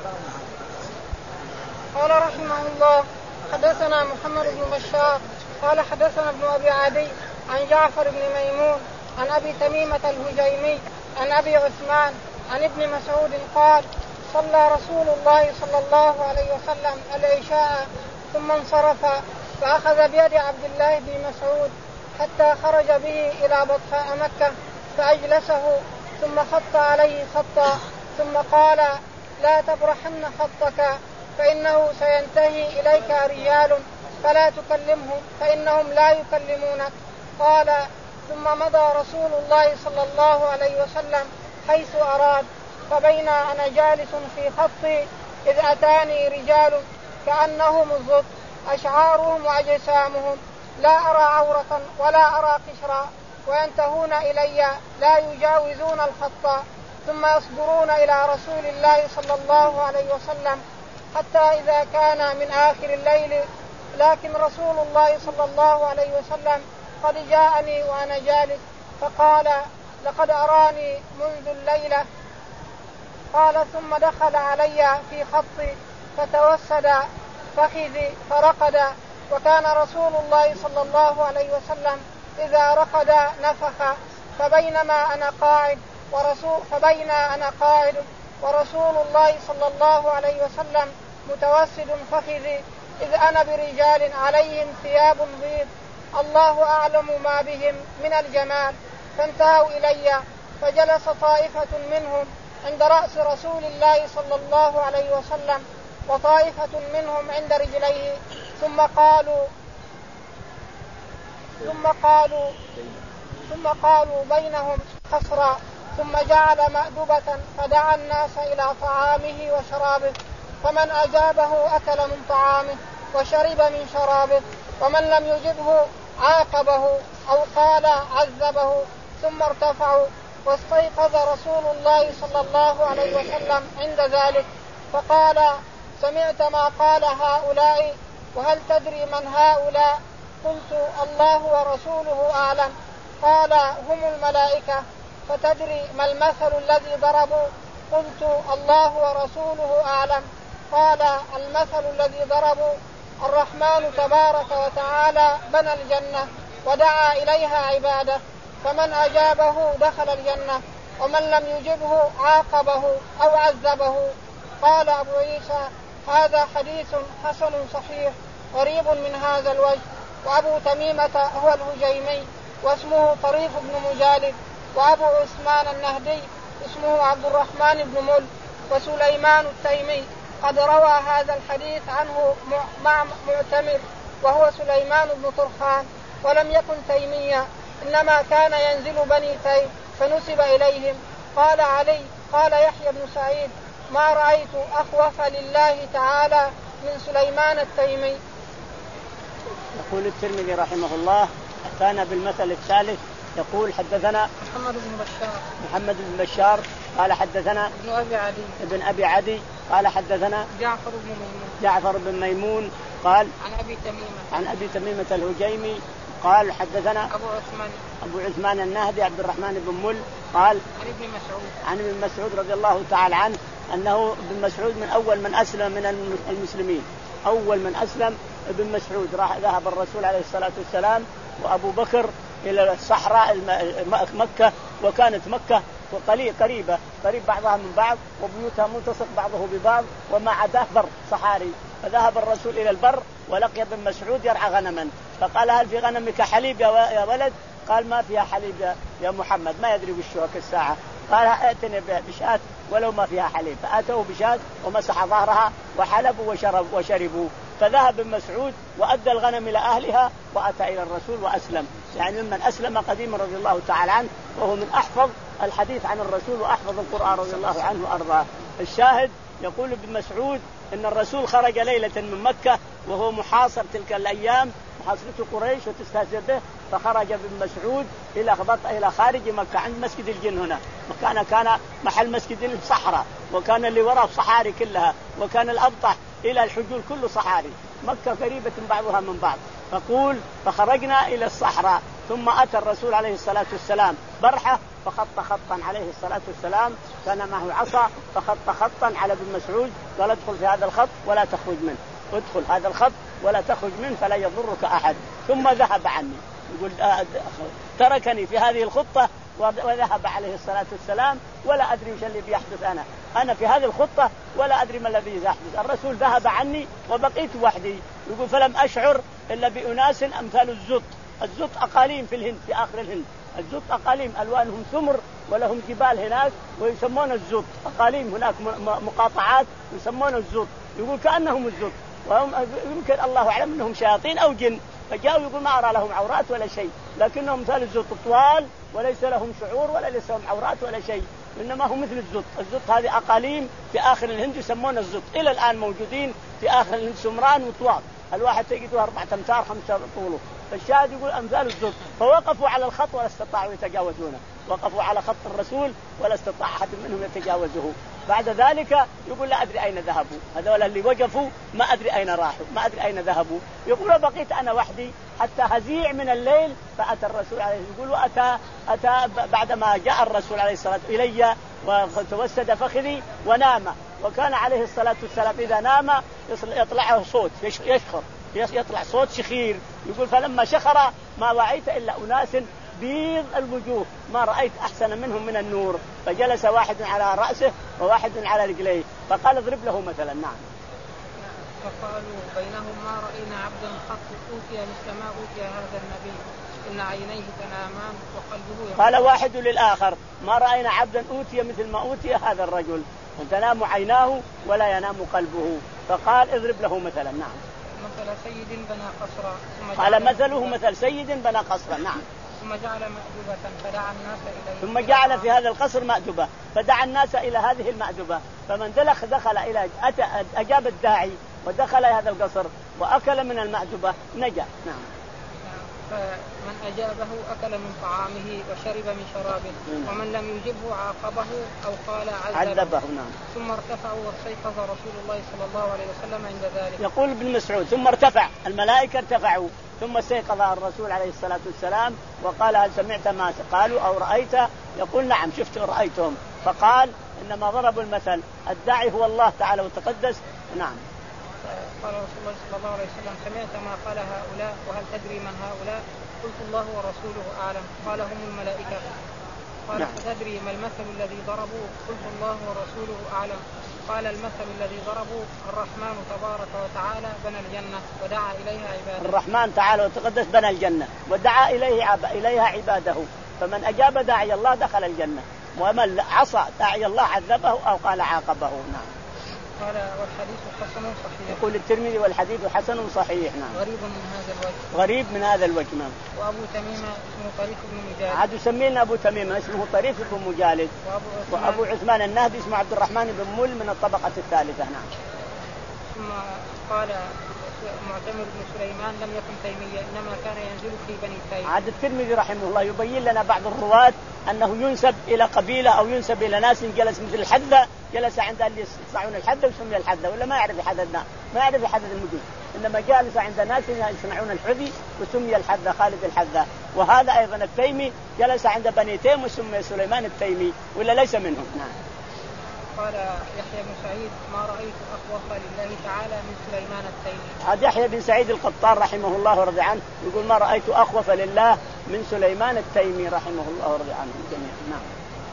قال رحمه الله حدثنا محمد بن بشار قال حدثنا ابن أبي عدي عن جعفر بن ميمون عن أبي تميمة الهجيمي عن أبي عثمان عن ابن مسعود قال صلى رسول الله صلى الله عليه وسلم العشاء ثم انصرف فأخذ بيد عبد الله بن مسعود حتى خرج به إلى بطحاء مكة فأجلسه ثم خط عليه خطا ثم قال لا تبرحن خطك فإنه سينتهي إليك رجال فلا تكلمهم فإنهم لا يكلمونك. قال ثم مضى رسول الله صلى الله عليه وسلم حيث أراد فبين أنا جالس في خطي إذ أتاني رجال كأنهم الزط أشعارهم وأجسامهم لا أرى عورة ولا أرى قشرا وينتهون إلي لا يجاوزون الخط ثم يصدرون إلى رسول الله صلى الله عليه وسلم حتى إذا كان من آخر الليل لكن رسول الله صلى الله عليه وسلم قد جاءني وأنا جالس فقال لقد أراني منذ الليلة. قال ثم دخل علي في خطي فتوسد فخذي فرقد وكان رسول الله صلى الله عليه وسلم إذا رقد نفخ فبينما أنا قاعد ورسول فبين أنا قاعد ورسول الله صلى الله عليه وسلم متوسد فخذي إذ أنا برجال عليهم ثياب بيض الله أعلم ما بهم من الجمال فانتهوا إلي فجلس طائفة منهم عند رأس رسول الله صلى الله عليه وسلم وطائفة منهم عند رجليه ثم قالوا ثم قالوا ثم قالوا بينهم خصرا ثم جعل مأدبة فدعا الناس إلى طعامه وشرابه فمن أجابه أكل من طعامه وشرب من شرابه ومن لم يجبه عاقبه أو قال عذبه ثم ارتفعوا واستيقظ رسول الله صلى الله عليه وسلم عند ذلك فقال سمعت ما قال هؤلاء وهل تدري من هؤلاء؟ قلت الله ورسوله أعلم. قال هم الملائكة. فتدري ما المثل الذي ضربوا؟ قلت الله ورسوله أعلم. قال المثل الذي ضربوا الرحمن تبارك وتعالى بنى الجنة ودعا إليها عباده فمن أجابه دخل الجنة ومن لم يجبه عاقبه أو عذبه. قال أبو عيسى هذا حديث حسن صحيح قريب من هذا الوجه. وأبو تميمة هو الهجيمي واسمه طريف بن مجالد وأبو عثمان النهدي اسمه عبد الرحمن بن مل وسليمان التيمي قد روى هذا الحديث عنه مع معتمر وهو سليمان بن طرخان ولم يكن تيميا إنما كان ينزل بني تيم فنسب إليهم. قال علي قال يحيى بن سعيد ما رأيت أخوف لله تعالى من سليمان التيمي. يقول الترمذي رحمه الله كان بالمثل الثالث يقول حدثنا محمد بن بشار محمد بن بشار قال حدثنا ابن أبي عدي ابن أبي عدي قال حدثنا جعفر بن ميمون جعفر بن ميمون قال عن أبي تميمة عن أبي تميمة الهجيمي قال حدثنا أبو عثمان أبو عثمان النهدي عبد الرحمن بن مل قال عن ابن مسعود عن ابن مسعود رضي الله تعالى عنه أنه ابن مسعود من أول من أسلم من المسلمين أول من أسلم ابن مسعود راح ذهب الرسول عليه الصلاة والسلام وأبو بكر إلى الصحراء مكة وكانت مكة وقليل قريبة قريب بعضها من بعض وبيوتها ملتصق بعضه ببعض وما عداه بر صحاري فذهب الرسول إلى البر ولقي ابن مسعود يرعى غنما فقال هل في غنمك حليب يا ولد؟ قال ما فيها حليب يا محمد ما يدري وشوك الساعة. قال ائتني بشاة ولو ما فيها حليب فأتوا بشاة ومسح ظهرها وحلبوا وشرب وشربوا فذهب ابن مسعود وأدى الغنم إلى أهلها وأتى إلى الرسول وأسلم يعني ممن أسلم قديما رضي الله تعالى عنه وهو من أحفظ الحديث عن الرسول وأحفظ القرآن رضي الله عنه وأرضاه. الشاهد يقول ابن مسعود إن الرسول خرج ليلة من مكة وهو محاصر تلك الأيام محاصرة قريش وتستهزئ به فخرج ابن مسعود إلى خبط إلى خارج مكة عند مسجد الجن هنا مكان كان محل مسجد الصحراء وكان اللي وراء صحاري كلها وكان الأبطح إلى الحجول كله صحاري مكة قريبة بعضها من بعض. فقول فخرجنا إلى الصحراء ثم أتى الرسول عليه الصلاة والسلام برحة فخط خطا عليه الصلاة والسلام كان معه عصا فخط خطا على ابن مسعود قال ادخل في هذا الخط ولا تخرج منه ادخل هذا الخط ولا تخرج منه فلا يضرك أحد ثم ذهب عني يقول تركني في هذه الخطة وذهب عليه الصلاة والسلام ولا أدري وش اللي بيحدث أنا أنا في هذه الخطة ولا أدري ما الذي يحدث. الرسول ذهب عني وبقيت وحدي يقول فلم أشعر إلا بأناس أمثال الزط. الزط أقاليم في الهند، في آخر الهند الزط أقاليم ألوانهم سمر ولهم جبال هناك ويسمون الزط، أقاليم هناك مقاطعات يسمون الزط. يقول كأنهم الزط، وهم يمكن الله أعلم أنهم شياطين أو جن، فجاءوا يقول ما أرى لهم عورات ولا شيء، لكنهم مثال الزط طوال وليس لهم شعور ولا ليس لهم عورات ولا شيء، إنما هم مثل الزط. الزط هذه أقاليم في آخر الهند يسمون الزط، إلى الآن موجودين في آخر الهند، سمران وطوال، الواحد تجده أربعة أمتار خمسة طوله. فالشاهد يقول أمثال الزط. فوقفوا على الخط ولا استطاعوا يتجاوزونه، وقفوا على خط الرسول ولا استطاع أحد منهم يتجاوزه. بعد ذلك يقول لا أدري أين ذهبوا، هذول اللي وقفوا ما أدري أين راحوا، ما أدري أين ذهبوا. يقول بقيت أنا وحدي حتى هزيع من الليل، فأتى الرسول عليه يقول وأتى أتى بعدما جاء الرسول عليه الصلاة إلي وتوسد فخذي ونام، وكان عليه الصلاة والسلام إذا نام يطلعه صوت يشخر، يطلع صوت شخير. يقول فلما شخر ما وعيت إلا أناس بيض الوجوه، ما رأيت أحسن منهم من النور. فجلس واحد على رأسه وواحد على رجليه، فقال اضرب له مثلا. نعم. فقالوا بينهم ما رأينا عبدا قط أوتي مثل ما أوتي هذا النبي، إن عينيه تنامان وقلبه يقول. قال واحد للآخر ما رأينا عبدا أوتي مثل ما أوتي هذا الرجل، تنام عيناه ولا ينام قلبه. فقال اضرب له مثلا. نعم. مثل سيد بنى قصرا. قال مثله مثل سيد بنى قصرا. نعم. ثم جعل مأدبة فدعا الناس إليه. ثم جعل في هذا القصر مأدبة فدعا الناس إلى هذه المأدبة، فمن دلخ دخل إلى أجاب الداعي ودخل هذا القصر وأكل من المأدبة نجا. نعم. فمن أجابه أكل من طعامه وشرب من شرابه، ومن لم يجبه عاقبه أو قال عذبه, عذبه. نعم. ثم ارتفعوا واستيقظ رسول الله صلى الله عليه وسلم عند ذلك. يقول ابن مسعود ثم ارتفع الملائكة ارتفعوا ثم استيقظ الرسول عليه الصلاة والسلام وقال هل سمعت ما قالوا أو رأيت؟ يقول نعم شفت ورأيتهم. فقال إنما ضربوا المثل، الداعي هو الله تعالى وتقدس. نعم. قال رسول الله صلى الله عليه وسلم سمعت ما قال هؤلاء وهل تدري من هؤلاء؟ قلت الله ورسوله أعلم. قال هم الملائكة. قال نعم. فتدري ما المثل الذي ضربوا؟ قلت الله ورسوله أعلم. قال المثل الذي ضربوا الرحمن تبارك وتعالى بنى الجنة ودعا إليها عباده. الرحمن تعالى وتقدس بنى الجنة ودعا إليه عب... إليها عباده، فمن أجاب داعي الله دخل الجنة، ومن عصى داعي الله عذبه أو قال عاقبه. نعم. قال والحديث حسن صحيح. يقول الترمذي والحديث حسن صحيح. نعم. غريب من هذا الوجه. غريب من هذا الوجه. نعم. وأبو تميمة اسمه طريف بن مجالد. عاد يسمينا أبو تميمة اسمه طريف بن مجالد. وأبو عثمان, وأبو عثمان النهدي اسمه عبد الرحمن بن مل من الطبقة الثالثة. نعم. ثم قال معتمر بن سليمان لم يكن تيمية إنما كان ينزل في بني تيم. عاد الترمذي رحمه الله يبين لنا بعض الرواة أنه ينسب إلى قبيلة أو ينسب إلى ناس جلس مثل الحذة، جلس عند اللي يصنعون الحذة وسمي الحذة، ولا ما يعرف يحددنا ما يعرف يحدد المدن، إنما جالس عند ناس يصنعون الحذي وسمي الحذة خالد الحذة. وهذا أيضا التيمي جلس عند بني تيم وسمي سليمان التيمي ولا ليس منهم. نعم. قال يحيى بن سعيد ما رأيت أخوف لله تعالى من سليمان التيمي. هذا يحيى بن سعيد القطان رحمه الله ورضي عنه يقول ما رأيت أخوف لله من سليمان التيمي رحمه الله ورضي عنه جميعا. نعم.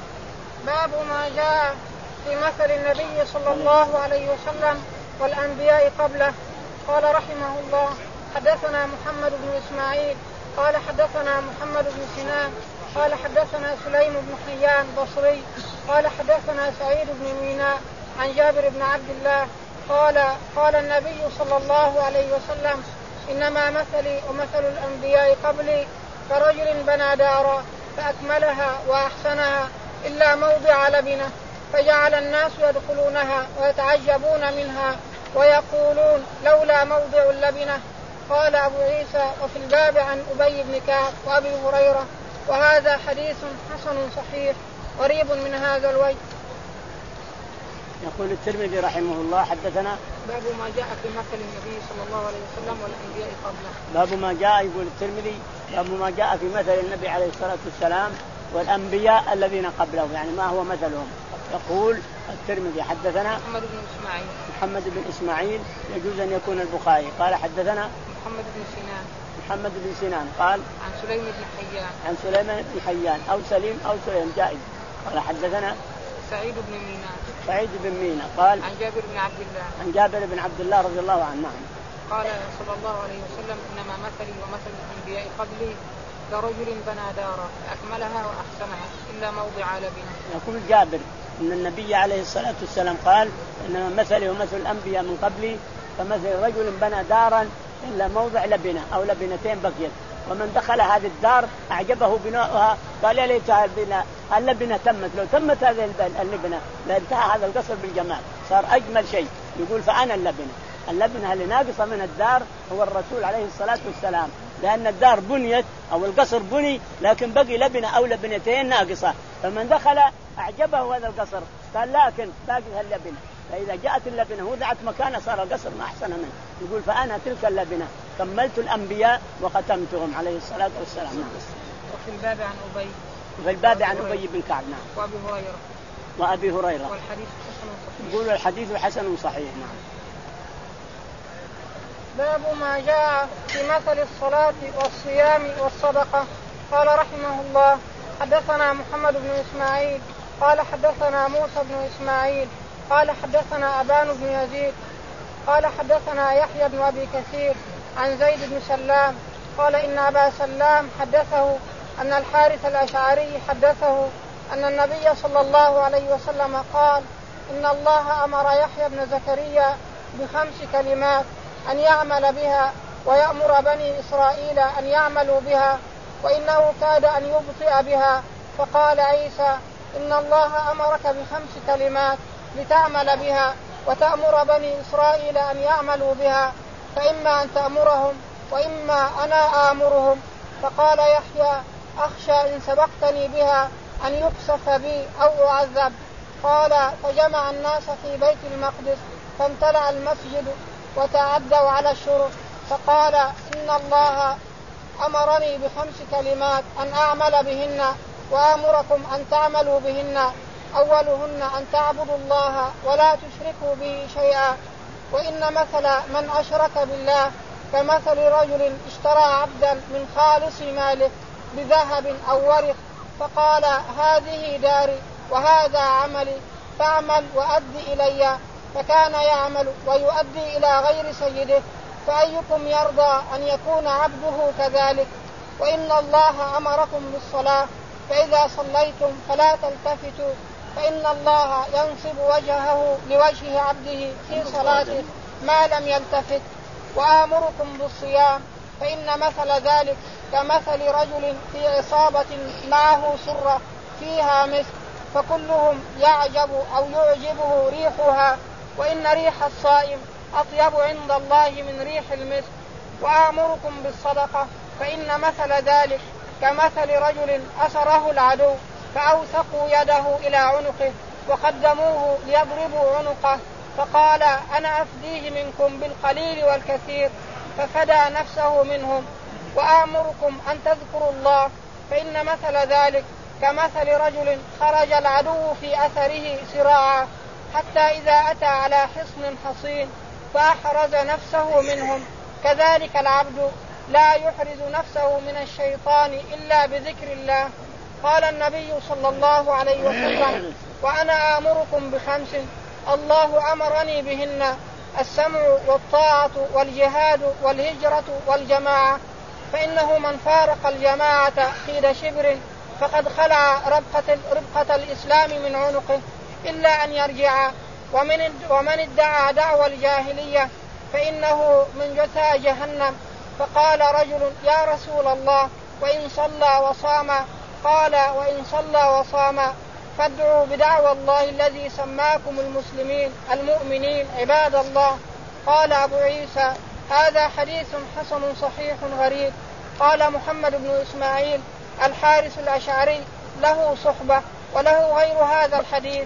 باب ما جاء في مثل النبي صلى الله عليه وسلم والأنبياء قبله. قال رحمه الله حدثنا محمد بن إسماعيل قال حدثنا محمد بن سنان قال حدثنا سليم بن حيان بصري قال حدثنا سعيد بن ميناء عن جابر بن عبد الله قال قال النبي صلى الله عليه وسلم إنما مثلي ومثل الأنبياء قبلي كرجل بنى دارا فأكملها وأحسنها إلا موضع لبنة فجعل الناس يدخلونها ويتعجبون منها ويقولون لولا موضع اللبنة. قال أبو عيسى وفي الباب عن أبي بن كعب وأبي هريرة وهذا حديث حسن صحيح قريب من هذا الوجه. يقول الترمذي رحمه الله حدثنا باب ما جاء في مثل النبي صلى الله عليه وسلم والأنبياء قبله. باب ما جاء يقول الترمذي باب ما جاء في مثل النبي عليه الصلاة والسلام والأنبياء الذين قبله، يعني ما هو مثلهم. يقول الترمذي حدثنا محمد بن إسماعيل محمد بن إسماعيل يجوز أن يكون البخاري. قال حدثنا محمد بن سنان محمد بن سنان قال عن سليم بن حيان عن سليمان بن حيان أو سليم أو سليم جائز. قال حدثنا سعيد بن ميناء سعيد بن ميناء قال عن جابر بن عبد الله عن جابر بن عبد الله رضي الله عنه. نعم. قال صلى الله عليه وسلم إنما مثلي ومثل الأنبياء قبلي كرجل بنى دارا فأكملها وأحسنها إلا موضع لبنة. يقول جابر إن النبي عليه الصلاة والسلام قال إنما مثلي ومثل الأنبياء من قبلي كمثل رجل بنى دارا إلا موضع لبنة أو لبنتين بقيت، ومن دخل هذه الدار أعجبه بناؤها قال يا ليتها البناء اللبنة تمت، لو تمت هذه اللبنة لانتهى هذا القصر بالجمال، صار أجمل شيء. يقول فأنا اللبنة، اللبنة اللي ناقصة من الدار هو الرسول عليه الصلاة والسلام، لأن الدار بنيت أو القصر بني لكن بقي لبنة أو لبنتين ناقصة، فمن دخل أعجبه هذا القصر قال لكن باقي اللبنة، فإذا جاءت اللبنة وضعت مكانها صار القصر ما أحسن منه. يقول فأنا تلك اللبنة كملت الأنبياء وختمتهم عليه الصلاة والسلام. وفي الباب عن أبي في الباب عن أبي بن كعب نعم وأبي هريرة وأبي هريرة والحديث حسن صحيح. يقول الحديث حسن صحيح. نعم. باب ما جاء في مثل الصلاة والصيام والصدقة. قال رحمه الله حدثنا محمد بن إسماعيل قال حدثنا موسى بن إسماعيل قال حدثنا أبان بن يزيد قال حدثنا يحيى بن أبي كثير عن زيد بن سلام قال إن أبا سلام حدثه أن الحارث الأشعري حدثه أن النبي صلى الله عليه وسلم قال إن الله أمر يحيى بن زكريا بخمس كلمات أن يعمل بها ويأمر بني إسرائيل أن يعملوا بها وإنه كاد أن يبطئ بها، فقال عيسى إن الله أمرك بخمس كلمات لتعمل بها وتأمر بني إسرائيل أن يعملوا بها، فإما أن تأمرهم وإما أنا آمرهم. فقال يحيى أخشى إن سبقتني بها أن يقصف بي أو أعذب. قال فجمع الناس في بيت المقدس فامتلأ المسجد وتعدوا على الشرط، فقال إن الله أمرني بخمس كلمات أن أعمل بهن وآمركم أن تعملوا بهن، أولهن أن تعبدوا الله ولا تشركوا به شيئا، وإن مثل من أشرك بالله كمثل رجل اشترى عبدا من خالص ماله بذهب أو ورق فقال هذه داري وهذا عملي فاعمل وأد إلي، فكان يعمل ويؤدي إلى غير سيده، فأيكم يرضى أن يكون عبده كذلك؟ وإن الله أمركم بالصلاة فإذا صليتم فلا تلتفتوا فإن الله ينصب وجهه لوجه عبده في صلاته ما لم يلتفت. وآمركم بالصيام فإن مثل ذلك كمثل رجل في عصابة معه سرة فيها مسك فكلهم يعجب أو يعجبه ريحها، وإن ريح الصائم أطيب عند الله من ريح المسك. وآمركم بالصدقة فإن مثل ذلك كمثل رجل أسره العدو فأوثقوا يده إلى عنقه وقدموه ليضربوا عنقه، فقال أنا أفديه منكم بالقليل والكثير، ففدى نفسه منهم. وآمركم أن تذكروا الله فإن مثل ذلك كمثل رجل خرج العدو في أثره سراعا حتى إذا أتى على حصن حصين فأحرز نفسه منهم، كذلك العبد لا يحرز نفسه من الشيطان إلا بذكر الله. قال النبي صلى الله عليه وسلم وأنا آمركم بخمس الله أمرني بهن: السمع والطاعة والجهاد والهجرة والجماعة، فإنه من فارق الجماعة قيد شبر فقد خلع ربقة, ربقة الإسلام من عنقه إلا أن يرجع. ومن, ومن ادعى دعوى الجاهلية فإنه من جثى جهنم. فقال رجل يا رسول الله وإن صلى وصام؟ قال وإن صلى وصام فادعوا بدعوى الله الذي سماكم المسلمين المؤمنين عباد الله. قال أبو عيسى هذا حديث حسن صحيح غريب. قال محمد بن إسماعيل الحارث الأشعري له صحبة وله غير هذا الحديث.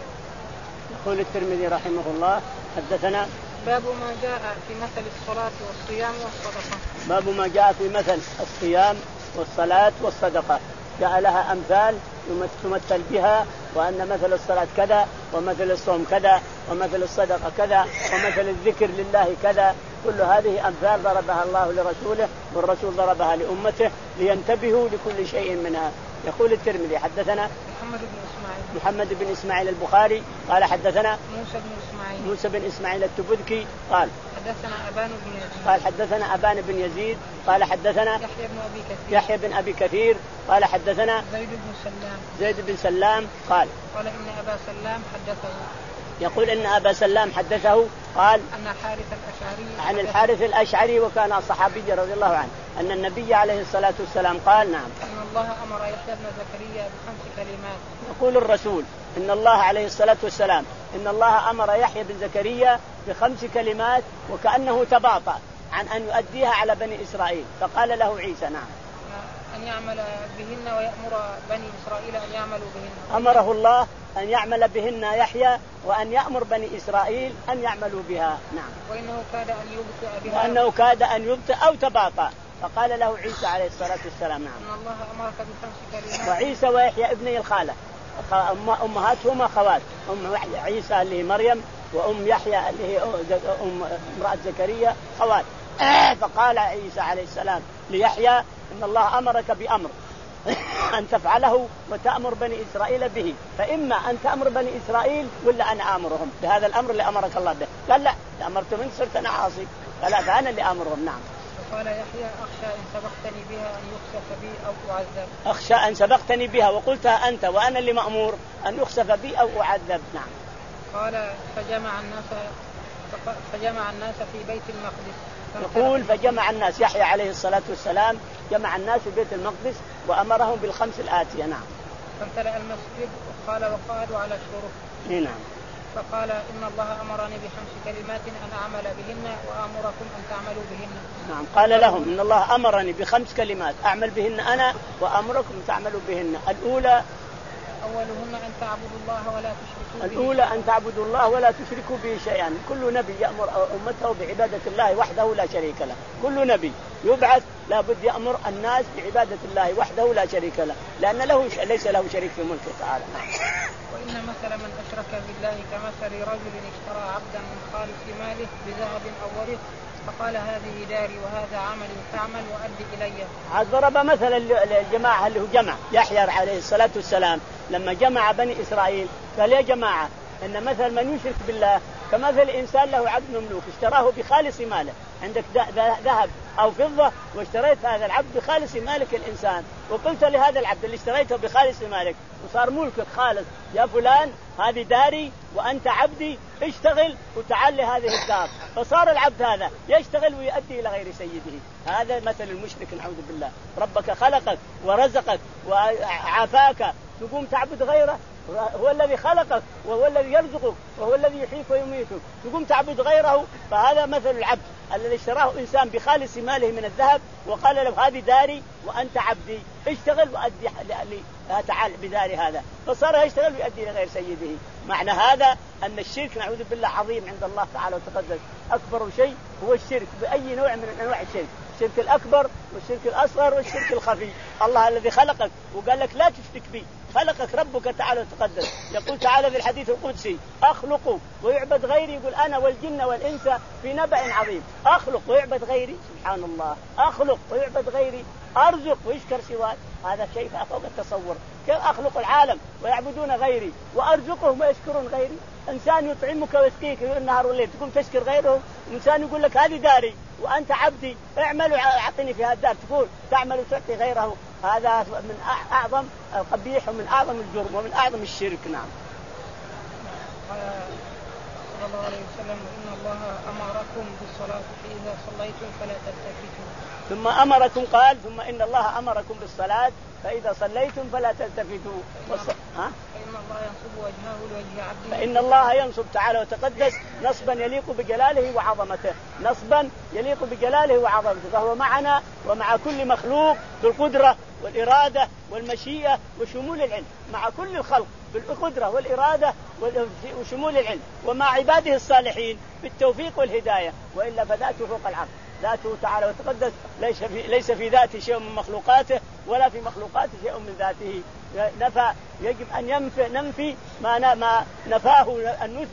يقول الترمذي رحمه الله حدثنا باب ما جاء في مثل الصلاة والصيام والصدقة. باب ما جاء في مثل الصيام والصلاة والصدقة، جاء لها أمثال تمثل بها، وأن مثل الصلاة كذا ومثل الصوم كذا ومثل الصدقة كذا ومثل الذكر لله كذا، كل هذه أمثال ضربها الله لرسوله والرسول ضربها لأمته لينتبهوا لكل شيء منها. يقول الترمذي حدثنا محمد بن إسماعيل محمد بن إسماعيل البخاري قال حدثنا موسى بن إسماعيل موسى بن إسماعيل التبذكي قال حدثنا أبان بن يزيد قال حدثنا أبان بن يزيد قال حدثنا يحيى بن أبي كثير يحيى بن أبي كثير قال حدثنا زيد بن سلام زيد بن سلام قال قال إن أبا سلام حدثه يقول إن أبا سلام حدثه قال أن حارث الأشعري عن الحارث الأشعري وكان صحابي رضي الله عنه أن النبي عليه الصلاة والسلام قال نعم أن الله أمر يحيى بن زكريا بخمس كلمات. يقول الرسول إن الله عليه الصلاة والسلام إن الله أمر يحيى بن زكريا بخمس كلمات وكأنه تباطأ عن أن يؤديها على بني إسرائيل فقال له عيسى نعم أن يعمل بهن ويأمر بني إسرائيل أن يعملوا بهن. أمره الله أن يعمل بهن يحيى وأن يأمر بني إسرائيل أن يعملوا بها نعم. وإنه كاد أن يبطئ بها وأنه كاد أن يبطئ أو تباطأ فقال له عيسى عليه الصلاة والسلام نعم. أن الله أمرك بخمس كلمات. وعيسى ويحيى ابني الخالة أمهاتهما خوات أم عيسى اللي هي مريم وأم يحيى اللي هي أم امرأة زكريا خوات. فقال عيسى عليه السلام ليحيى إن الله أمرك بأمر أن تفعله وتأمر بني إسرائيل به فإما أن تأمر بني إسرائيل ولا أنا آمرهم بهذا الأمر اللي أمرك الله به. قال لا أمرت من صرت أنا عاصي فلا فأنا اللي آمرهم نعم. قال يحيى أخشى إن سبقتني بها أن يخسف بي أو أعذب. أخشى أن سبقتني بها وقلتها أنت وأنا اللي مأمور أن يخسف بي أو أعذب نعم. قال فجمع الناس فجمع الناس في بيت المقدس. يقول فجمع الناس يحيى عليه الصلاة والسلام جمع الناس في بيت المقدس وأمرهم بالخمس الآتية نعم. فامتلأ المسجد وقال وقالوا على الشرف نعم. فقال إن الله أمرني بخمس كلمات أن أعمل بهن وآمركم أن تعملوا بهن. نعم قال لهم إن الله أمرني بخمس كلمات أعمل بهن أنا وآمركم تعملوا بهن. الأولى أولهن أن تعبدوا الله ولا تشركوا به. الأولى أن تعبدوا الله ولا تشركوا به شيئا. كل نبي يأمر أمته بعبادة الله وحده لا شريك له. كل نبي يبعث لابد يأمر الناس بعبادة الله وحده لا شريك له لأن له ليس له شريك في ملكه تعالى. وإن مثل من أشرك بالله كمثل رجل اشترى عبدا من خالص ماله بذهب أو ورق فقال هذه داري وهذا عملي فاعمل وأدي إلي. ضرب مثلا الجماعة اللي هو جمع يحيى عليه الصلاة والسلام لما جمع بني إسرائيل قال يا جماعة إن مثل من يشرك بالله كمثل إنسان له عبد مملوك اشتراه بخالص ماله. عندك ذهب أو فضة واشتريت هذا العبد بخالص مالك الإنسان وقلت لهذا العبد اللي اشتريته بخالص مالك وصار ملكك خالص يا فلان هذه داري وأنت عبدي اشتغل وتعال لهذه الدار. فصار العبد هذا يشتغل ويؤدي إلى غير سيده. هذا مثل المشرك نعوذ بالله. ربك خلقك ورزقك وعافاك تقوم تعبد غيره. هو الذي خلقك وهو الذي يرزقك وهو الذي يحييك ويميتك تقوم تعبد غيره. فهذا مثل العبد الذي اشتراه إنسان بخالص ماله من الذهب وقال له هذه داري وأنت عبدي اشتغل وأدي لي تعال بداري هذا. فصار يشتغل ويؤدي لغير سيده. معنى هذا أن الشرك نعوذ بالله عظيم عند الله تعالى وتقدس. أكبر شيء هو الشرك بأي نوع من أنواع الشرك. الشرك الأكبر والشرك الأصغر والشرك الخفي. الله الذي خلقك وقال لك لا تشرك بي خلقك ربك تعالى وتقدس. يقول تعالى في الحديث القدسي أخلق ويعبد غيري. يقول أنا والجن والإنس في نبأ عظيم. أخلق ويعبد غيري سبحان الله. أخلق ويعبد غيري أرزق ويشكر سواي. هذا شيء فوق التصور. كيف أخلق العالم ويعبدون غيري وأرزقهم ويشكرون غيري. إنسان يطعمك ويسقيك النهار والليل تقوم تشكر غيره. إنسان يقول لك هذه داري وأنت عبدي اعمل وأعطني في هذا الدار تقول تعمل وتعطي غيره. هذا من أعظم القبيح ومن أعظم الجرم ومن أعظم الشرك. نعم. صلى الله عليه وسلم إن الله أمركم بالصلاة فإذا صليتم فلا تلتفتوا. ثم أمركم قال ثم إن الله أمركم بالصلاة فإذا صليتم فلا تلتفتوا. وص... ها؟ فإن الله ينصب وجهه لوجه عبده. فإن الله ينصب تعالى وتقدس نصبا يليق بجلاله وعظمته. نصبا يليق بجلاله وعظمته. فهو معنا ومع كل مخلوق بالقدرة والإرادة والمشيئة وشمول العلم. مع كل الخلق بالقدرة والإرادة وشمول العلم ومع عباده الصالحين بالتوفيق والهداية. وإلا فذاته فوق العقل. ذاته تعالى وتقدس ليس في, ليس في ذاته شيء من مخلوقاته ولا في مخلوقاته شيء من ذاته. نفى يجب أن ينفي ننفي ما, ما نفاه أن نثبت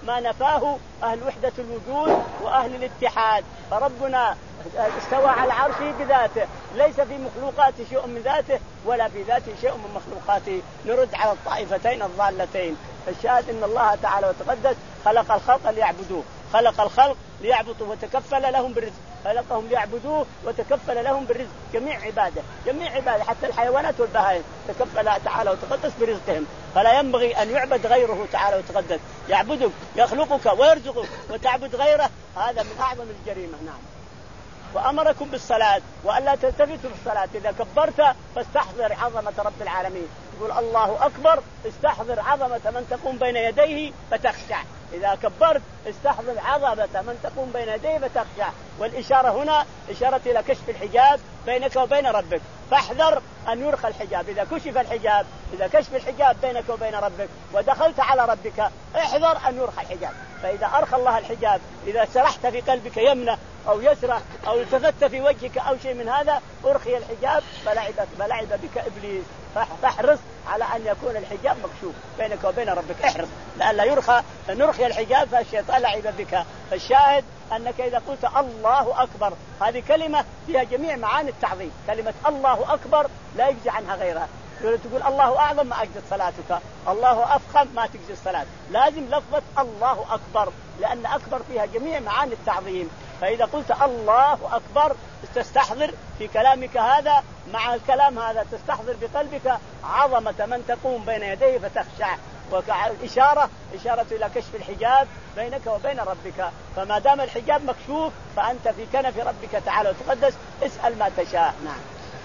ما نفاه أهل وحدة الوجود وأهل الاتحاد. فربنا استوى على عرشه بذاته، ليس في مخلوقاته شيء من ذاته ولا في ذاته شيء من مخلوقاته. نرد على الطائفتين الضالتين. الشاهد إن الله تعالى وتقدس خلق الخلق ليعبدوه، خلق الخلق ليعبدوه وتكفل لهم بالرزق، خلقهم ليعبدوه وتكفل لهم بالرزق. جميع عباده جميع عباده حتى الحيوانات والبهائم تكفل تعالى وتقدس برزقهم. فلا ينبغي أن يعبد غيره تعالى وتقدس. يعبدك يخلقك ويرزقك وتعبد غيره، هذا من أعظم الجريمة. نعم. وأمركم بالصلاة وألا تلتفتوا في الصلاة. إذا كبرت فاستحضر عظمة رب العالمين. يقول الله أكبر، استحضر عظمة من تقوم بين يديه فتخشع. إذا كبرت استحضر عظمة من تقوم بين يديه فتخشع. والإشارة هنا إشارة إلى كشف الحجاب بينك وبين ربك، فاحذر أن يرخى الحجاب. إذا كشف الحجاب، إذا كشف الحجاب بينك وبين ربك ودخلت على ربك، احذر أن يرخى الحجاب. فإذا أرخى الله الحجاب، إذا سرحت في قلبك يمنة أو يسرى أو التفت في وجهك أو شيء من هذا، أرخي الحجاب فلعب, فلعب بك إبليس. فاحرص على أن يكون الحجاب مكشوف بينك وبين ربك، احرص لألا يرخى نرخي الحجاب فالشيطان لعب بك. فالشاهد أنك إذا قلت الله أكبر، هذه كلمة فيها جميع معاني التعظيم. كلمة الله أكبر لا يجزي عنها غيرها. تقول الله أعظم ما أجزت صلاتك، الله أفخم ما تجزي الصلاة. لازم لفظة الله أكبر، لأن أكبر فيها جميع معاني التعظيم. فإذا قلت الله أكبر تستحضر في كلامك هذا مع الكلام هذا، تستحضر بقلبك عظمة من تقوم بين يديه فتخشع. والإشارة إشارة إلى كشف الحجاب بينك وبين ربك. فما دام الحجاب مكشوف فأنت في كنف ربك تعالى وتقدس، اسأل ما تشاء. نعم.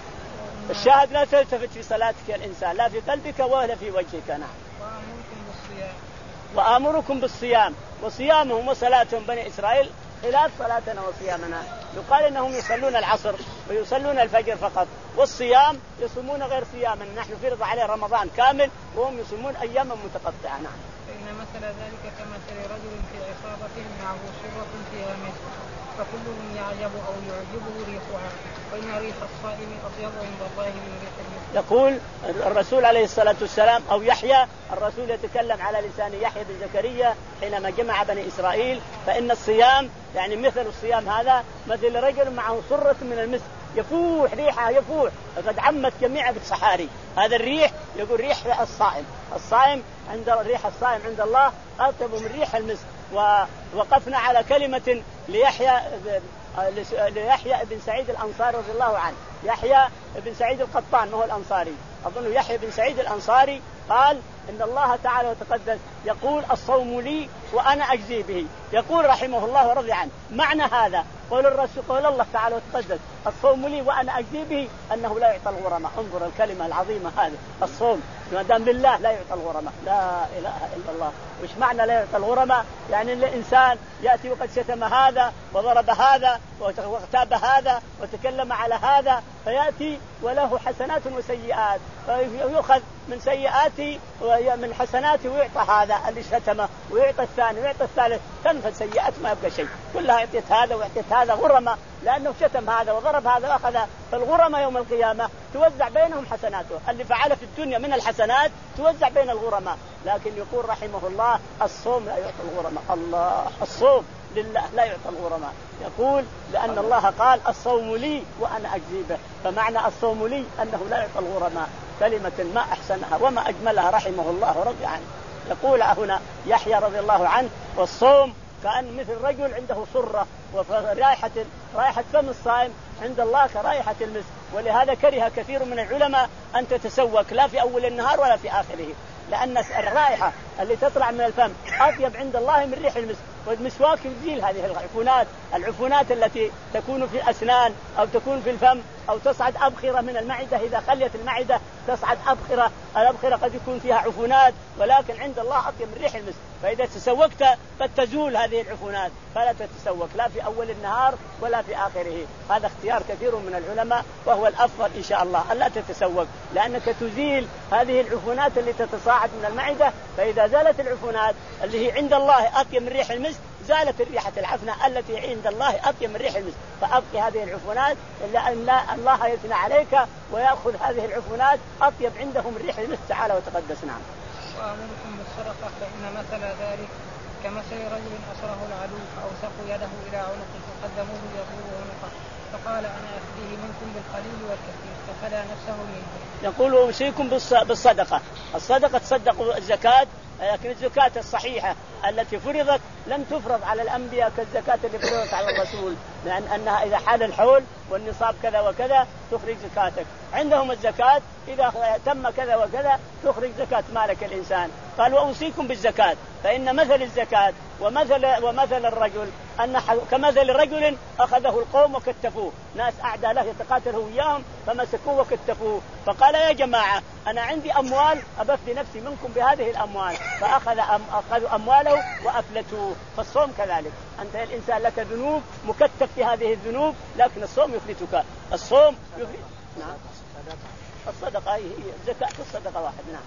الشاهد لا تلتفت في صلاتك يا الإنسان، لا في قلبك ولا في وجهك. نعم. وأمركم بالصيام وأمركم بالصيام وصيامهم وصلاتهم بني إسرائيل خلاف صلاتنا وصيامنا. يقال إنهم يصلون العصر ويصلون الفجر فقط، والصيام يصومون غير صيامنا. نحن فرض عليه رمضان كامل وهم يصومون أياما متقطعة. نعم. فإن مثل ذلك كمثل رجل في عصابة معه سرة فيها مسك، فكلهم يعجب أو يعجبه ريحها، وإن ريح الصائم أطيب عند الله من ريح المسك. يقول الرسول عليه الصلاة والسلام أو يحيى، الرسول يتكلم على لسان يحيى بن زكريا حينما جمع بني إسرائيل، فإن الصيام يعني مثل الصيام هذا مثل رجل معه سرة من المسك يفوح ريحها يفوح وقد عمت جميع بالصحاري. هذا الريح يقول ريح الصائم. الصائم عند ريح الصائم عند الله أطيب من ريح المسك. ووقفنا على كلمة ليحيى ليحيى بن سعيد الأنصاري رضي الله عنه. يحيى بن سعيد القطان ما هو الأنصاري، أظن يحيى بن سعيد الأنصاري قال إن الله تعالى وتقدس يقول الصوم لي وأنا أجزي به. يقول رحمه الله ورضي عنه معنى هذا قول الرسول قول الله تعالى وتقدس الصوم لي وأنا أجزي به أنه لا يعطى الغرماء. انظر الكلمة العظيمة هذه، الصوم ما دام لله لا يعطى الغرماء. لا إله إلا الله. وش معنى لا يعطى الغرماء؟ يعني الإنسان يأتي وقد شتم هذا وضرب هذا واغتاب هذا وتكلم على هذا، فيأتي وله حسنات وسيئات، فيأخذ من سيئاته ومن حسناته ويعطى هذا اللي شتمه ويعطى الثاني ويعطى الثالث، تنفذ سيئات ما يبقى شيء، كلها اعطيت هذا واعطيت هذا غرماء لأنه شتم هذا وضرب هذا وأخذ. فالغرماء يوم القيامة توزع بينهم حسناته، اللي فعل في الدنيا من الحسنات توزع بين الغرماء. لكن يقول رحمه الله الصوم لا يعطى الغرماء. الله الصوم لله لا يعطى الغرماء. يقول لأن الله قال الصوم لي وأنا أجزي به، فمعنى الصوم لي أنه لا يعطى الغرماء. كلمة ما أحسنها وما أجملها رحمه الله ورضي عنه. يقول هنا يحيى رضي الله عنه والصوم كأن مثل رجل عنده سرة ورائحة رائحة فم الصائم عند الله كرائحة المسك. ولهذا كره كثير من العلماء أن تتسوك لا في أول النهار ولا في آخره، لأن الرائحة اللي تطلع من الفم أطيب عند الله من ريح المسك. والمسواك يزيل هذه العفونات العفونات التي تكون في الأسنان أو تكون في الفم أو تصعد أبخرة من المعدة. إذا خليت المعدة تصعد أبخرة، الأبخرة قد يكون فيها عفونات ولكن عند الله أطيب من ريح المسك. فإذا تسوكت فتزول هذه العفونات، فلا تتسوك لا في أول النهار ولا في آخره. هذا اختيار كثير من العلماء وهو الأفضل إن شاء الله ألا تتسوك، لأنك تزيل هذه العفونات اللي تتصاعد من المعدة. فإذا زالت العفونات اللي هي عند الله أطيب من ريح المسك زالت الريحة العفنة التي عند الله أطيب من ريح المسك. فأبقي هذه العفونات إلا أن لا الله يثنى عليك ويأخذ هذه العفونات أطيب عنده من ريح المسك تعالى وتقدس. نعم. وأمركم بالصدقة فإن مثل ذلك كمثل رجل أسره العدو فأوثقوا يده إلى عنقه فقدموه يطلب عنقه فقال أنا أفديه منكم بالقليل والكثير ففدى نفسه منه. يقول أوصيكم بالصدقة. الصدقة تصدقوا الزكاة، لكن الزكاة الصحيحة التي فرضت لم تفرض على الأنبياء كالزكاة اللي فرضت على الرسول، لأن أنها إذا حال الحول والنصاب كذا وكذا تخرج زكاتك. عندهم الزكاة إذا تم كذا وكذا تخرج زكاة مالك الإنسان. قال وأوصيكم بالزكاة فإن مثل الزكاة ومثل ومثل الرجل أن كمثل رجل أخذه القوم وكتفوه، ناس أعداء له يتقاتلوا وياهم فمسكوه وكتفوه، فقال يا جماعة أنا عندي أموال أبفدي نفسي منكم بهذه الأموال، فأخذ أم أخذوا أمواله وأفلتوه. فالصوم كذلك، أنت الإنسان لك ذنوب مكتف في هذه الذنوب، لكن الصوم يفلتك. الصوم يفلت. نعم. الصدقة هي زكاة الصدقة واحد. نعم.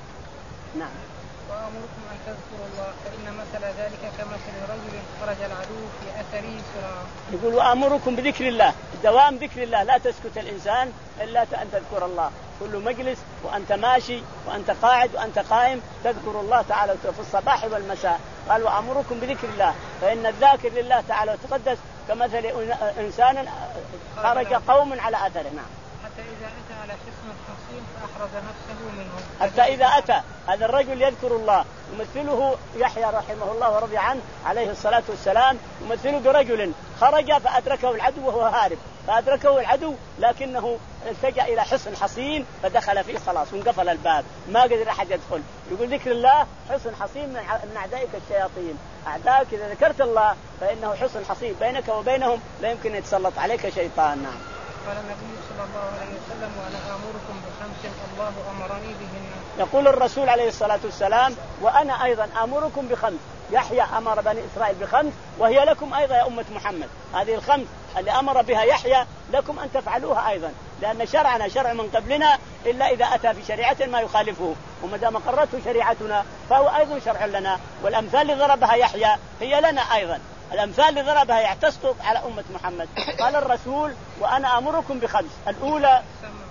نعم. وأمركم أن تذكروا الله فإن مثل ذلك كمثل رجل خرج العدو في أثره سراعا. يقول وأمركم بذكر الله، دوام ذكر الله، لا تسكت الإنسان إلا أن تذكر الله، كل مجلس وأنت ماشي وأنت قاعد وأنت قائم تذكر الله تعالى في الصباح والمساء. قال وأمركم بذكر الله فإن الذاكر لله تعالى وتقدس كمثل إنسان خرج قوم على أثره. نعم. حتى إذا أتى على حصن حصين فأحرز نفسه منه. حتى إذا أتى هذا الرجل يذكر الله، يمثله يحيى رحمه الله ورضي عنه عليه الصلاة والسلام، يمثله برجل خرج فأدركه العدو وهو هارب، فأدركه العدو لكنه التجأ إلى حصن حصين فدخل فيه خلاص وانقفل الباب ما قدر أحد يدخل. يقول ذكر الله حصن حصين من أعدائك الشياطين، أعدائك إذا ذكرت الله فإنه حصن حصين بينك وبينهم لا يمكن يتسلط عليك شيطان. نعم. قال النبي صلى الله عليه وسلم وأنا آمركم بخمس الله أمرني بهن. يقول الرسول عليه الصلاة والسلام وأنا أيضا آمركم بخمس. يحيى أمر بني إسرائيل بخمس وهي لكم أيضا يا أمة محمد. هذه الخمس اللي أمر بها يحيى لكم أن تفعلوها أيضا، لأن شرعنا شرع من قبلنا إلا إذا أتى في شريعة ما يخالفه، وما دام قررته شريعتنا فهو أيضا شرع لنا. والأمثال اللي ضربها يحيى هي لنا أيضا، الأمثال اللي ضربها يعتصق على أمة محمد. قال الرسول وأنا أمركم بخمس. الأولى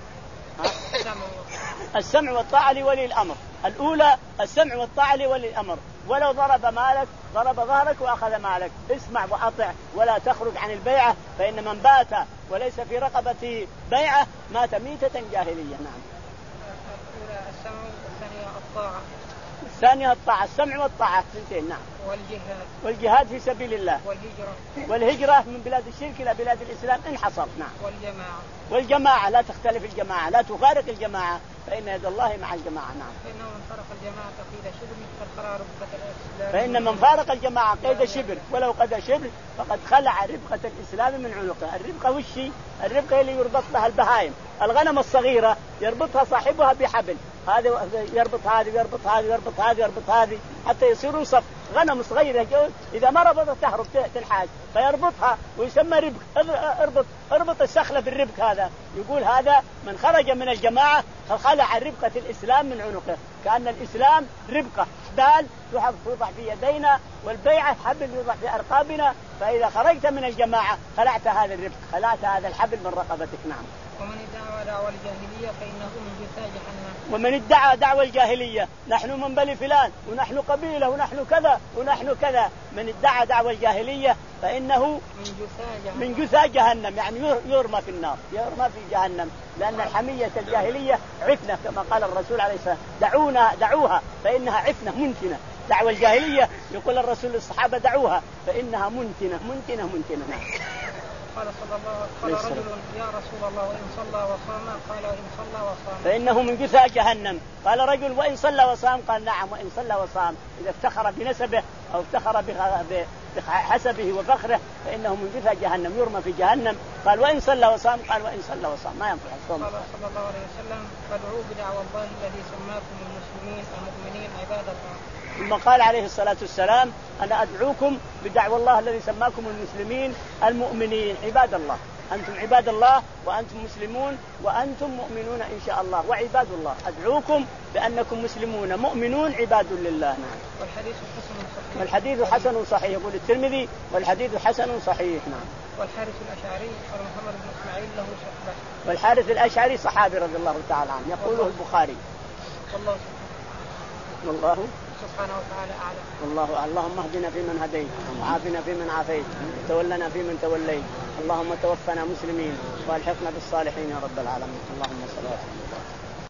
السمع والطاعة لولي الأمر. الأولى السمع والطاعة لولي الأمر، ولو ضرب مالك ضرب ظهرك وأخذ مالك، اسمع وأطع ولا تخرج عن البيعة، فإن من بات وليس في رقبته بيعة مات ميتة جاهلية. نعم. الأولى السمع والثانية الطاعة. الثانية الطاعة، السمع والطاعة اثنتين. نعم. والجهاد. والجهاد في سبيل الله. والهجرة. والهجرة من بلاد الشرك إلى بلاد الإسلام إن حصل. نعم. والجماعة. والجماعة لا تختلف الجماعة، لا تفارق الجماعة، فإن يد الله مع الجماعة. نعم. فإنه من فارق الجماعة قيد شبر فقد خلع ربقة الإسلام. فإن من فارق الجماعة قيد شبر ولو قد شبر فقد خلع ربقة الإسلام من عنقه. الربقة وشي؟ الربقة اللي يربط لها البهائم، الغنم الصغيرة يربطها صاحبها بحبل، هذا يربط هذه ويربط هذه ويربط هذه ويربط هذه حتى يصيروا صف. غنم صغيرة إذا ما ربطت تهرب تنحاز فيربطها ويسمى ربك. اربط اربط السخلة بالربك. هذا يقول هذا من خرج من الجماعة خلع ربقة الإسلام من عنقه، كأن الإسلام ربقة حبال توضع في يدينا والبيعة حبل يوضع في أرقابنا، فإذا خرجت من الجماعة خلعت هذا الربق، خلعت هذا الحبل من رقبتك. نعم. ومن ادعى دعوى الجاهلية فإنه من جثى جهنم. ومن ادعى دعوى الجاهلية نحن من بني فلان ونحن قبيلة ونحن كذا ونحن كذا، من ادعى دعوى الجاهلية فإنه من جثى جهنم. من جثى جهنم، يعني يرمى في النار، يرمى في جهنم، لأن الحمية الجاهلية عفنة كما قال الرسول عليه الصلاة والسلام دعونا دعوها فإنها عفنة منتنة. دعوى الجاهلية يقول الرسول للصحابة دعوها فإنها منتنة منتنة منتنة. نعم. قال صلى الله عليه وسلم رجل يا رسول الله وإن صلى وصام؟ قال وإن صلى وصام فإنه من جثى جهنم. قال رجل وإن صلى وصام؟ قال نعم وإن صلى وصام. إذا افتخر بنسبه أو افتخر بحسبه وفخره فإنه من جثى جهنم يرمى في جهنم. قال وإن صلى وصام؟ قال وإن صلى وصام ما ينفع الصوم. قال صلى الله عليه وسلم فادعوا بدعوى الله الذي سماكم المسلمين المؤمنين عباد الله. ثم قال عليه الصلاة والسلام أنا أدعوكم بدعوى الله الذي سماكم المسلمين المؤمنين عباد الله. أنتم عباد الله وأنتم مسلمون وأنتم مؤمنون إن شاء الله وعباد الله. أدعوكم بأنكم مسلمون مؤمنون عباد لله. نعم. والحديث حسن صحيح. والحديث حسن صحيح يقول الترمذي والحديث حسن صحيح. نعم. والحارث الأشعري قال محمد بن إسماعيل له صحبة. والحارث الأشعري صحابي رضي الله تعالى عنه يقوله البخاري. والله والله سبحانه وتعالى أعلم. والله اللهم اهدنا فيمن هديت وعافنا فيمن عافيت وتولنا فيمن توليت اللهم توفنا مسلمين والحقنا بالصالحين يا رب العالمين. اللهم صل وسلم.